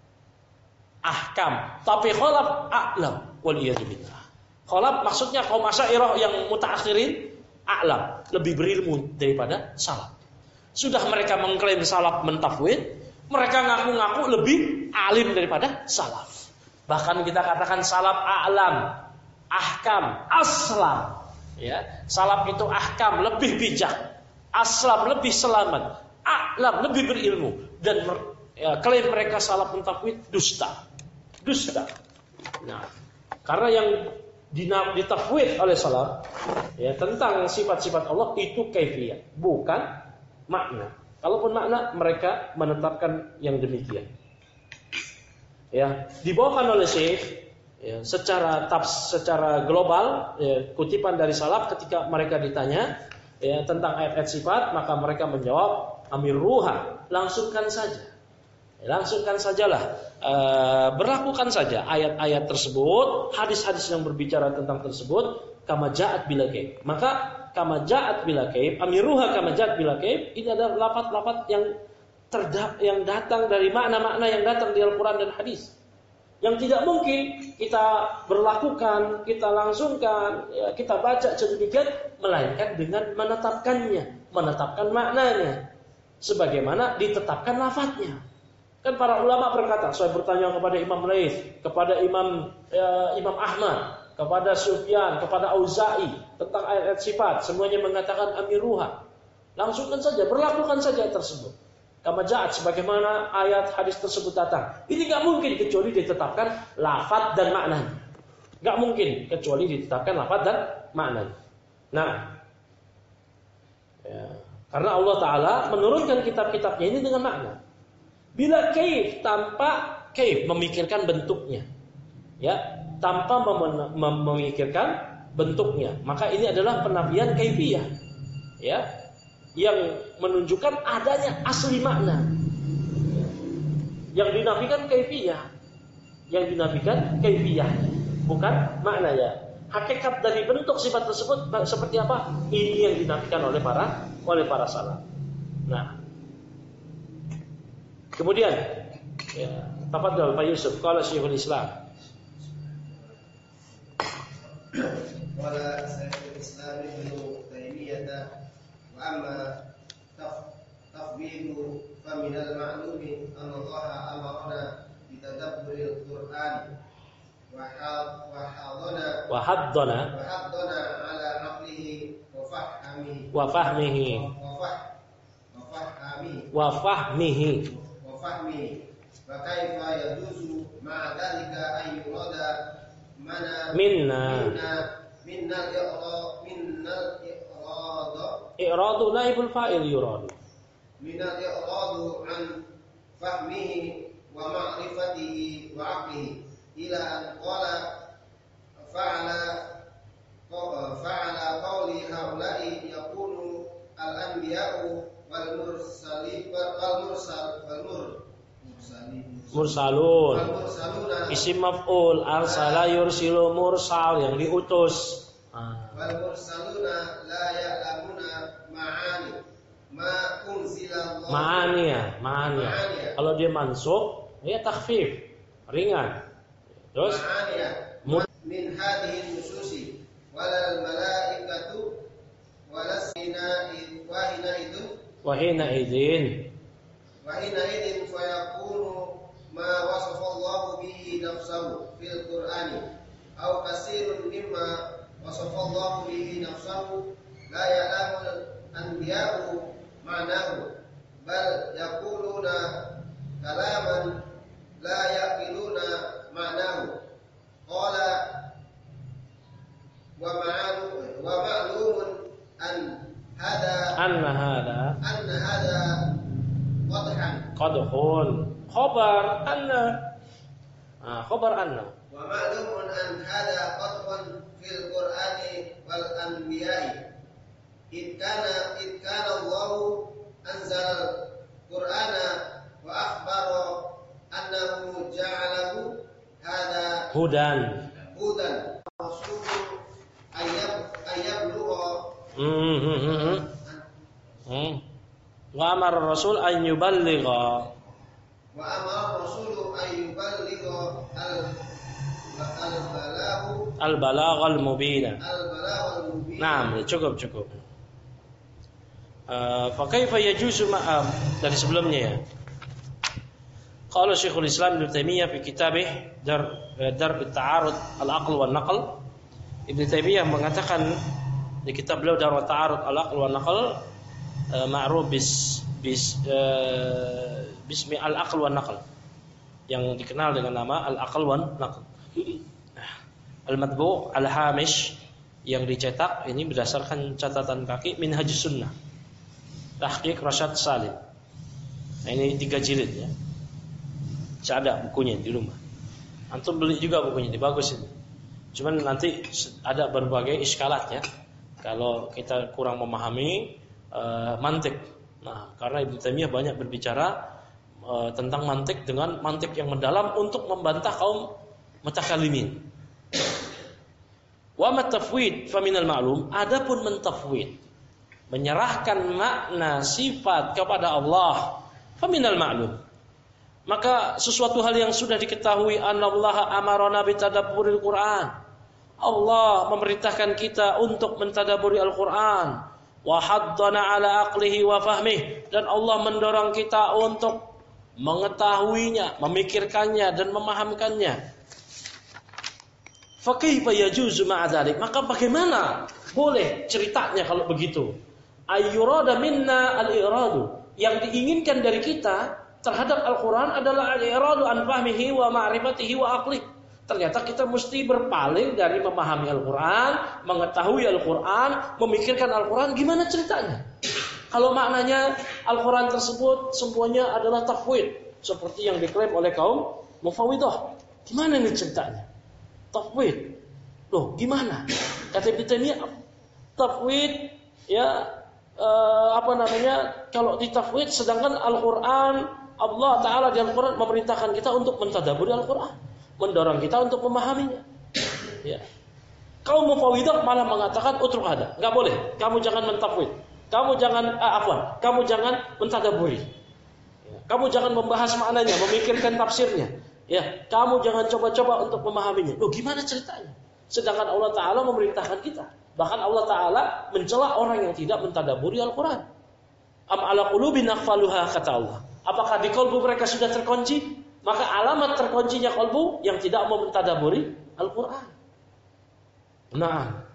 ahkam, tapi khalaf a'lam. Waliyadzubillah. Khalaf maksudnya kaum Asy'ariyah yang mutaakhirin, a'lam, lebih berilmu daripada salaf. Sudah mereka mengklaim salaf mentafwid, mereka ngaku-ngaku lebih alim daripada salaf. Bahkan kita katakan salaf a'lam, ahkam, aslam. Ya, salaf itu ahkam, lebih bijak, aslam, lebih selamat, a'lam, lebih berilmu. Dan ya, klaim mereka salaf mentafwid dusta, dusta. Nah, karena yang ditafwid oleh salaf ya, tentang sifat-sifat Allah itu kaifiyah, bukan makna. Kalaupun makna, mereka menetapkan yang demikian. Ya, dibawakan oleh Syekh ya, secara tafs, secara global ya, kutipan dari salaf ketika mereka ditanya ya, tentang ayat-ayat sifat, maka mereka menjawab amirruha, langsungkan saja, langsungkan sajalah, e, berlakukan saja ayat-ayat tersebut, hadis-hadis yang berbicara tentang tersebut, kama ja'at bila kaif. Maka kama ja'at bila kaif, amirruha kama ja'at bila kaif, ini adalah lafaz-lafaz yang terdap, yang datang dari makna-makna yang datang di Al-Quran dan hadis, yang tidak mungkin kita berlakukan, kita langsungkan, ya, kita baca sedemikian, melainkan dengan menetapkannya, menetapkan maknanya, sebagaimana ditetapkan lafadznya. Kan para ulama berkata, saya bertanya kepada Imam Laits, kepada Imam ya, Imam Ahmad, kepada Sufyan, kepada Auza'i tentang ayat-ayat sifat, semuanya mengatakan amirruha. Langsungkan saja, berlakukan saja tersebut. Kama ja'at, sebagaimana ayat hadis tersebut datang. Ini enggak mungkin kecuali ditetapkan lafadz dan maknanya. Enggak mungkin kecuali ditetapkan lafadz dan maknanya. Nah, ya, karena Allah Ta'ala menurunkan kitab-kitabnya ini dengan makna. Bila kaif, tanpa kaif, memikirkan bentuknya, ya, tanpa mem- mem- memikirkan bentuknya, maka ini adalah penafian kaifiyah, ya, yang menunjukkan adanya asli makna. Yang dinafikan kaifiyah, yang dinafikan kaifiyah, bukan makna ya. Hakikat dari bentuk sifat tersebut seperti apa? Ini yang dinafikan oleh para oleh para salaf. Nah, kemudian ya, tafadhal Pak Yusuf, qala Syekhul Islam. Qala Syekhul Islam Ibnu Taimiyah wa amma tafwidu fa min al-ma'lumi anna Allah amarna bi tadabburil Qur'an wa hadana wa haddana wa haddana ala aqlihi wa fahmihi wa fahmihi wa fah wa fahmihi wa fahmihi wa fahmihi wa kaifa yajuzu ma'a dhalika an yurada mana minna minna minna al-i'rad minna al-i'rad i'radu naibul fa'il yuradu minna al-i'rad an fahmihi wa ma'rifatihi wa aqlihi ila an qala fa'ala fa'ala qawli haula'i yakunu al-anbiya'u wal mursalin wal mursal wal mursalin mursalun wal mursaluna isim maf'ul arsala yursilu mursal yang diutus. Ah. wal mursaluna la ya'lamuna ma'ani ma unzila Allah Ma'ani ya, ma'ani. ya. Ma'ani ya. Kalau dia mansub, dia takhfif, ringan. Terus ma'ani ya. Mut- min hadhihi nususi walal malaikatu walasina wa hina itu wa hina idzin wa hina idin fa yakunu ma wasafa Allah bihi nafsahu fil Qur'ani aw kasirun mimma wasafa Allah bihi nafsahu la ya'lamu anbiya'u ma'nahu bal yaquluna kalaman la yaqiluna ma'nahu qala wa ma'alu wa ma'lumun an hada anna hada anna hada wadhan qadhun khabar anna. Ah, khabar anna. wa ma'lumun an hada qadhun fil Qur'ani wal anbiya'i id kana id kana Allah anzal Qur'ana wa akhbara annahu ja'alahu hada Hudan. hudan rasul ayyab ayyabluha Hmm, hmm, hmm, hmm. Hmm. Wa amara rasul an yuballigha wa amara rasulu an yuballigha al al-balaghu al-balaghal mubina. al-balaghal mubin. Naam, cukup cukup. Uh, fa kaifa yajuzu ma'am dari sebelumnya ya. Qala Syekhul Islam Ibnu Taimiyah fi kitabih Dar Dar at-Ta'arud al-Aql wan Naql. Ibnu Taimiyah mengatakan di kitab beliau Dar at-Ta'arud al-Aql wan Naql uh, ma'ruf bis bis uh, bismi al-Aql wan Naql yang dikenal dengan nama al-Aql wan Naql. Al-Matbu' al-Hamish yang dicetak ini berdasarkan catatan kaki Minhajus Sunnah Tahqiq Rasyad Salim. Nah ini tiga jilid ya. Saya ada bukunya di rumah. Antum beli juga bukunya, ini bagus ini. Cuman nanti ada berbagai iskalat ya. Kalau kita kurang memahami uh, mantik. Nah, karena Ibnu Taimiyah banyak berbicara uh, tentang mantik dengan mantik yang mendalam untuk membantah kaum mutakallimin. Wa matafwid fa minal ma'lum, adapun mentafwid, menyerahkan makna sifat kepada Allah, fa minal ma'lum. Maka sesuatu hal yang sudah diketahui, anallaha amarana bitadabburil Qur'an. Allah memerintahkan kita untuk mentadabburi Al-Qur'an. Wa haddana ala aqlihi wa fahmih, dan Allah mendorong kita untuk mengetahuinya, memikirkannya dan memahamkannya. Fa kaifa yajuzu ma'a dzalik? Maka bagaimana boleh ceritanya kalau begitu? Ayyurada minna al-iradu. Yang diinginkan dari kita terhadap Al-Quran adalah al-iradu an fahmihi wa ma'rifatihi wa aqlihi. Ternyata kita mesti berpaling dari memahami Al-Quran, mengetahui Al-Quran, memikirkan Al-Quran. Gimana ceritanya? Kalau maknanya Al-Quran tersebut semuanya adalah tafwid, seperti yang diklaim oleh kaum Mufawwidah. Gimana nih ceritanya? Tafwid. Loh, gimana? Kata Ibnu Taimiyah, tafwid ya eh, apa namanya? Kalau ditafwid, sedangkan Al-Quran, Allah Ta'ala di Al-Quran memerintahkan kita untuk mentadaburi Al-Quran, mendorong kita untuk memahaminya. Ya. Kaum Mufawwidah malah mengatakan utruk hada, enggak boleh. Kamu jangan mentafwid. Kamu jangan ah, afwan, kamu jangan mentadaburi. Ya. Kamu jangan membahas maknanya, memikirkan tafsirnya. Ya, kamu jangan coba-coba untuk memahaminya. Loh, gimana ceritanya? Sedangkan Allah Ta'ala memerintahkan kita. Bahkan Allah Ta'ala mencela orang yang tidak mentadaburi Al-Quran. Am ala qulubin aqfaluha, kata Allah. Apakah di kalbu mereka sudah terkunci? Maka alamat terkuncinya kalbu yang tidak mau mentadaburi Al-Quran. Nah,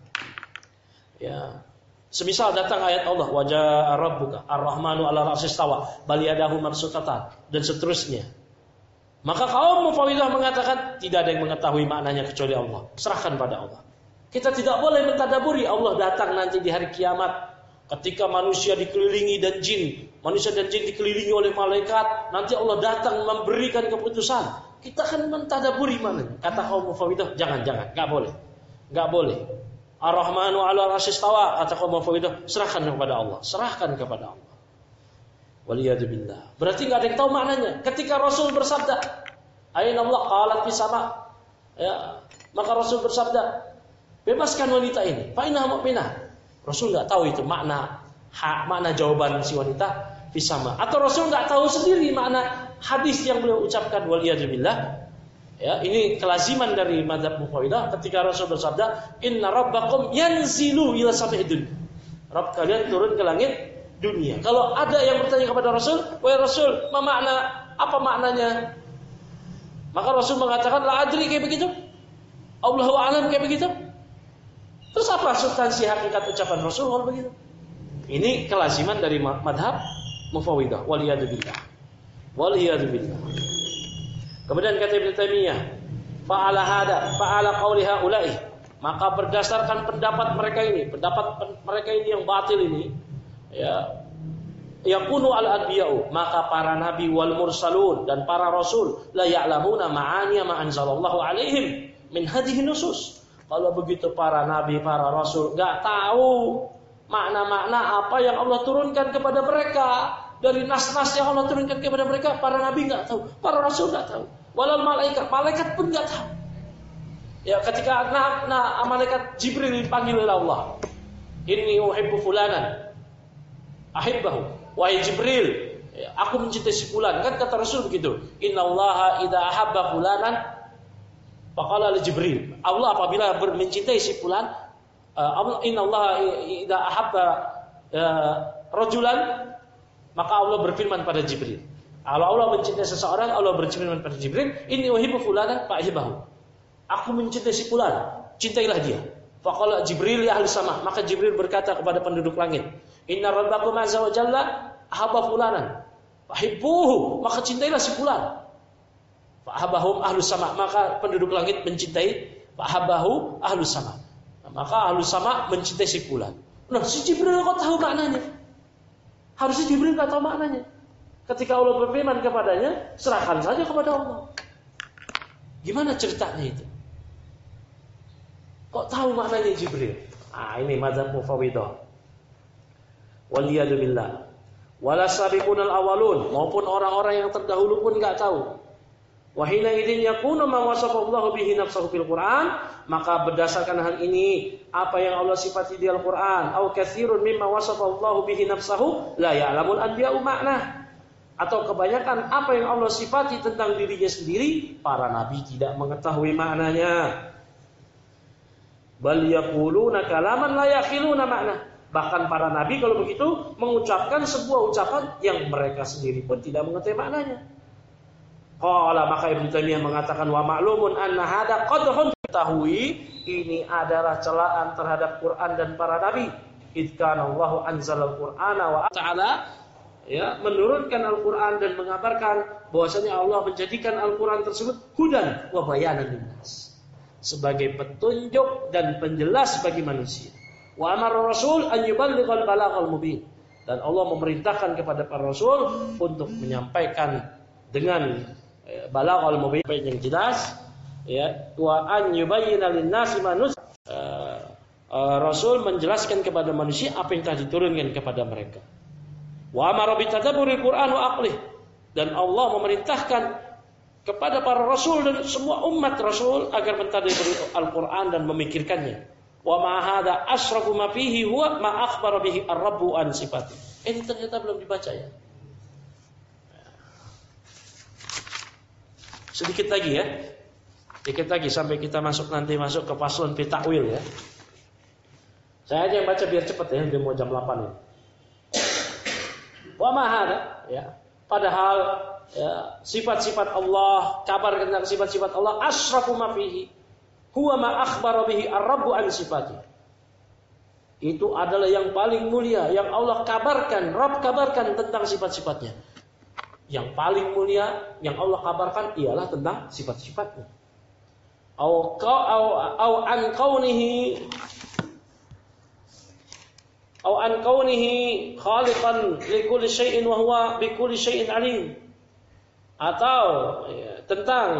ya. Semisal datang ayat Allah, wajah rabbuka ar-rahmanu ala ra'sis tawa, bal yadahu mabsutatan, dan seterusnya. Maka kaum Mufawidah mengatakan tidak ada yang mengetahui maknanya kecuali Allah. Serahkan pada Allah. Kita tidak boleh mentadaburi Allah datang nanti di hari kiamat ketika manusia dikelilingi dan jin, manusia dan jin dikelilingi oleh malaikat, nanti Allah datang memberikan keputusan. Kita akan mentadaburi maknanya. Kata kaum Mufawidah, jangan, jangan, enggak boleh. Enggak boleh. Ar-Rahmanu 'ala al-'arsy istawa, kata kaum Mufawidah, serahkan kepada Allah, serahkan kepada Allah. Waliyadu billah. Berarti enggak ada yang tahu maknanya. Ketika Rasul bersabda, "Aina Allah?" qalat fis sama. Ya, maka Rasul bersabda, "Bebaskan wanita ini, fa innaha mu'minah." Rasul enggak tahu itu makna hak makna jawaban si wanita fis sama. Atau Rasul enggak tahu sendiri makna hadis yang beliau ucapkan, waliyadu billah. Ya, ini kelaziman dari mazhab Mufawidah ketika Rasul bersabda, "Inna rabbakum yanzilu ila sama'id dunya." Rabb kalian turun ke langit dunia. Kalau ada yang bertanya kepada Rasul, "Wahai Rasul, apa makna apa maknanya?" Maka Rasul mengatakan, "La adri," kayak begitu. Allahu a'lam, kayak begitu. Terus apa substansi hakikat ucapan Rasul kalau begitu? Ini kelaziman dari mazhab Mufawidah. Waliyadu billah. Waliyadu billah. Kemudian kata Ibnu Taimiyah, fa'ala hada, fa'ala qauli haula'i, maka berdasarkan pendapat mereka ini, pendapat mereka ini yang batil ini, ya, yakunu al-anbiya'u, maka para nabi wal mursalun dan para rasul la ya'lamuna ma'aniya ma anzalallahu alaihim min hadhihi nusus. Kalau begitu para nabi, para rasul enggak tahu makna-makna apa yang Allah turunkan kepada mereka. Dari nas-nas yang Allah turunkan kepada mereka, para nabi enggak tahu, para rasul enggak tahu. Walal malaikat, malaikat pun enggak tahu. Ya, ketika nah, nah malaikat Jibril dipanggil oleh Allah, "Inni uhibbu fulanan." Ahibbahu. Wahai Jibril, ya, aku mencintai si fulan. Kan kata Rasul begitu. Innallaha idza ahabba fulanan faqala li Jibril. Allah apabila mencintai si fulan, uh, innallaha idza ahabba uh, rajulan, maka Allah berfirman pada Jibril. Kalau Allah mencintai seseorang, Allah berfirman pada Jibril, "Inni uhibbu fulanan fa'ahibbahu." Aku mencintai si fulan, cintailah dia. Faqala Jibril ya ahli sama, maka Jibril berkata kepada penduduk langit, "Inna rabbakum azza wa jalla ahabba fulanan fahibbuhu," maka cintailah si fulan. Fa'ahabbahum ahli sama, maka penduduk langit mencintai, fa'ahabbahu ahli sama, maka ahli sama mencintai si fulan. Nah, si Jibril kok tahu maknanya? Harusnya Jibril enggak tahu maknanya. Ketika Allah berfirman kepadanya, serahkan saja kepada Allah. Gimana ceritanya itu? Kok tahu maknanya Jibril? Ah, ini mazhab Mufawidah. Waliyadu billah. Wala sabiqunal awalun, maupun orang-orang yang terdahulu pun enggak tahu. Wa hina idzin yakunu ma wasafallahu bihi nafsuhu fil Qur'an, maka berdasarkan hal ini apa yang Allah sifati di Al-Qur'an, au katsirun mimma wasafallahu bihi nafsuhu la ya'lamul anbiya'u ma'na, atau kebanyakan apa yang Allah sifati tentang dirinya sendiri, para nabi tidak mengetahui maknanya. Bal yaquluna kalaman la yaqiluna makna. Bahkan para nabi kalau begitu mengucapkan sebuah ucapan yang mereka sendiri pun tidak mengetahui maknanya. Qala, maka Ibnu Taimiyah mengatakan, wa ma'lumun anna hada qadhun, ketahui ini adalah celaan terhadap Quran dan para nabi. Id kana Allahu anzalal Qur'ana wa ta'ala, ya, menurunkan Al-Qur'an dan mengabarkan bahwasanya Allah menjadikan Al-Qur'an tersebut hudan wa bayanan linnas, sebagai petunjuk dan penjelas bagi manusia. Wa amara Rasul an yuballighal balaghal mubin, dan Allah memerintahkan kepada para rasul untuk menyampaikan dengan balaghal mubin yang jelas, ya, wa an yubayyana lin-nasi manus, uh, uh, Rasul menjelaskan kepada manusia apa yang telah diturunkan kepada mereka. Wa amara bi tadabburil Qur'an wa aqlih, dan Allah memerintahkan kepada para rasul dan semua umat rasul agar mentadabburi Al-Qur'an dan memikirkannya. Wa ma hadza asrafu ma fihi huwa ma akhbara bihi ar-rabbu an sifati. Ini ternyata belum dibaca ya. Sedikit lagi ya. Sedikit lagi sampai kita masuk nanti masuk ke faslun fi ta'wil ya. Saya aja yang baca biar cepat ya, udah mau jam delapan ya. Wa ma hadza, ya. Padahal ya, sifat-sifat Allah, kabar tentang sifat-sifat Allah asrafu ma fihi, huwa ma akhbara bihi ar-rabbu an sifati. Itu adalah yang paling mulia yang Allah kabarkan, Rabb kabarkan tentang sifat-sifatnya. Yang paling mulia yang Allah kabarkan ialah tentang sifat-sifatnya. Au au au an kaunihi au an kaunihi khaliqan li kulli syai'in wa huwa bi kulli syai'in alim. Atau ya, tentang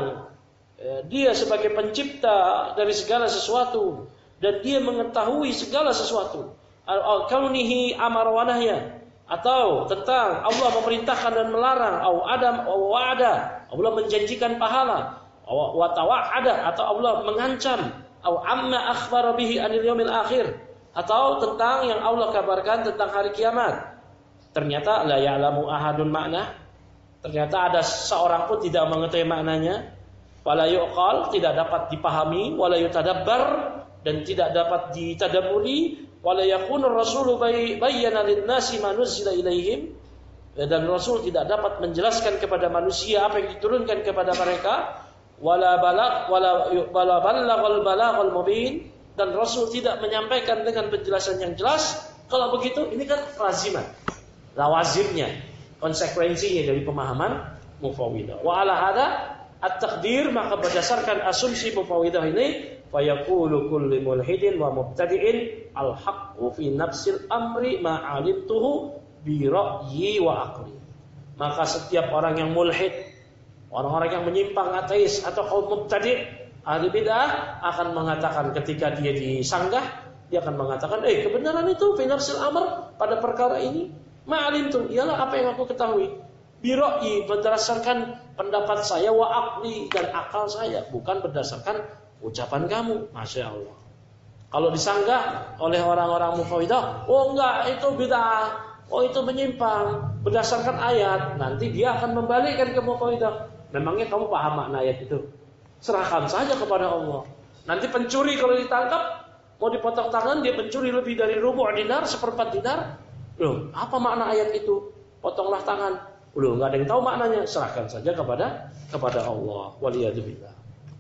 ya, dia sebagai pencipta dari segala sesuatu dan dia mengetahui segala sesuatu. Al-kaunihi amar wa nahya, atau tentang Allah memerintahkan dan melarang, au adam au wa'ada, Allah menjanjikan pahala, wa tawa'ada, atau Allah mengancam, au amma akhbara bihi anil yaumil akhir, atau tentang yang Allah kabarkan tentang hari kiamat. Ternyata la ya'lamu ahadun makna, ternyata ada seorang pun tidak mengetahui maknanya. Wala yuqal, tidak dapat dipahami, wala yutadabbar, dan tidak dapat ditadabburi, wala yakunur rasulu bayyana lin-nasi ma nuzila ilaihim, dan Rasul tidak dapat menjelaskan kepada manusia apa yang diturunkan kepada mereka, wala balagh wala wala ballaghal balaghal mubin, dan Rasul tidak menyampaikan dengan penjelasan yang jelas. Kalau begitu ini kan lazimat, lawazimnya, konsekuensinya dari pemahaman mufawwidah. Wa ala hada at-taqdir, maka berdasarkan asumsi mufawwidah ini, fayaqulu kullu mulhidin wa mubtadi'in al-haqqu fi nafsil amri ma 'alimtuhu bi ra'yi wa aqli. Maka setiap orang yang mulhid, orang-orang yang menyimpang ateis atau kaum mubtadi', ahli bid'ah, akan mengatakan ketika dia disanggah, dia akan mengatakan, eh kebenaran itu fi nafsil amr, pada perkara ini ma 'alimtu, ialah apa yang aku ketahui, bi ra'yi, berdasarkan pendapat saya, wa aqli, dan akal saya, bukan berdasarkan ucapan kamu. Masya Allah. Kalau disanggah oleh orang-orang mufawwidah, oh enggak, itu bid'ah, oh itu menyimpang berdasarkan ayat, nanti dia akan membalikkan ke mufawwidah. Memangnya kamu paham makna ayat itu? Serahkan saja kepada Allah. Nanti pencuri kalau ditangkap, mau dipotong tangan, dia pencuri lebih dari rubu' dinar, seperempat dinar. Loh, apa makna ayat itu? Potonglah tangan. Loh, enggak ada yang tahu maknanya. Serahkan saja kepada kepada Allah. Waliyadzubillah.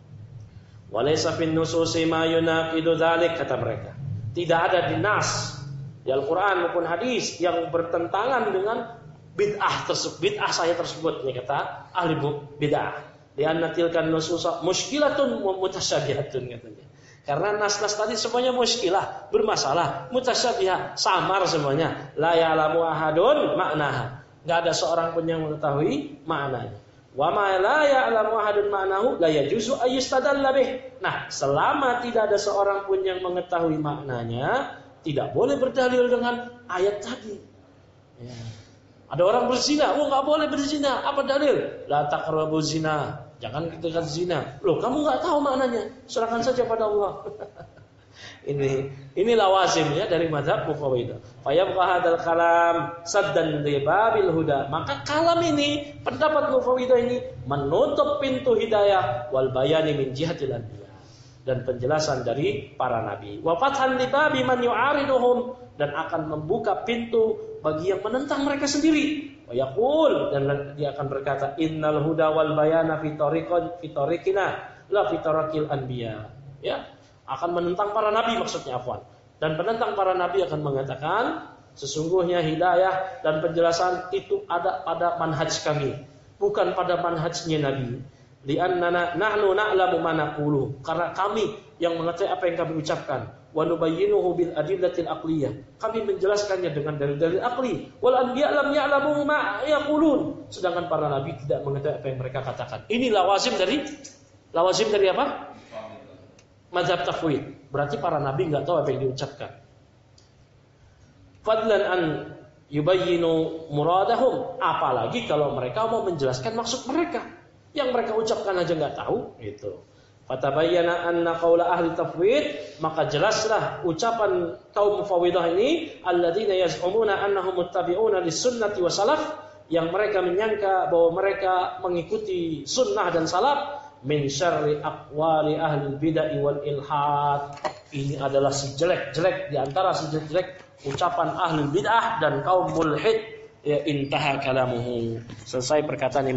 Walaysa fin nususi ma yunaqidu dzalik, kata mereka. Tidak ada di nas di Al-Qur'an maupun hadis yang bertentangan dengan bid'ah tersebut, bid'ah saya tersebut, ini kata ahli bid'ah. Lianna tilkan nususa mushkilatun wa mutasyabihatun, katanya. Karena nas-nas tadi semuanya muskilah, bermasalah, mutasyabihah, samar semuanya. La ya'lamu ahadun maknaha. Enggak ada seorang pun yang mengetahui maknanya. Wa ma la ya'lamu ahadun ma'nahu la yajuzu ayyustadalla bih. Nah, selama tidak ada seorang pun yang mengetahui maknanya, tidak boleh berdalil dengan ayat tadi. Ya. Ada orang berzina, oh enggak boleh berzina. Apa dalil? La taqrabu zina. Jangan dekat zina. Loh, kamu enggak tahu maknanya. Serahkan saja pada Allah. Ini ini lawazim ya dari mazhab mufawwidah. Fayabqa hadzal kalam saddan li babil huda. Maka kalam ini, pendapat mufawwidah ini menutup pintu hidayah wal bayani min jihatil anbiya, dan penjelasan dari para nabi. Wa fathan li babi man yu'ariduhum, dan akan membuka pintu bagi yang menentang mereka sendiri. Wa yaqul, dan dia akan berkata, innal huda wal bayana fi tariqin fi tariqina la fi tariqil anbiya. Ya, akan menentang para nabi, maksudnya afwan. Dan penentang para nabi akan mengatakan, sesungguhnya hidayah dan penjelasan itu ada pada manhaj kami, bukan pada manhajnya nabi. Li'annana nahnu na'lamu ma naqulu, karena kami yang mengetahui apa yang kami ucapkan. Wa nubayyinuhu bil adillatil aqliyah, kami menjelaskannya dengan dalil-dalil aqli. Wal anbiya lam ya'lamu ma yaqulun, sedangkan para nabi tidak mengetahui apa yang mereka katakan. Ini lawazim dari lawazim dari apa? Mazhab tafwid. Berarti para nabi enggak tahu apa yang diucapkan. Fadlan an yubayyinu muradahum, apalagi kalau mereka mau menjelaskan maksud mereka. Yang mereka ucapkan aja enggak tahu, gitu. Fatabayyana anna qaula ahli tafwid, maka jelaslah ucapan kaum mufawwidah ini, alladzina yaz'umuna annahum muttabi'una lis-sunnati wa salaf, yang mereka menyangka bahwa mereka mengikuti sunnah dan salaf, min syarri aqwali ahli bid'ah wal ilhad. Ini adalah sejelek-jelek di antara sejelek-jelek ucapan ahli bid'ah dan kaum mulhid. Ya, intaha kalamuhu. Selesai perkataan ini.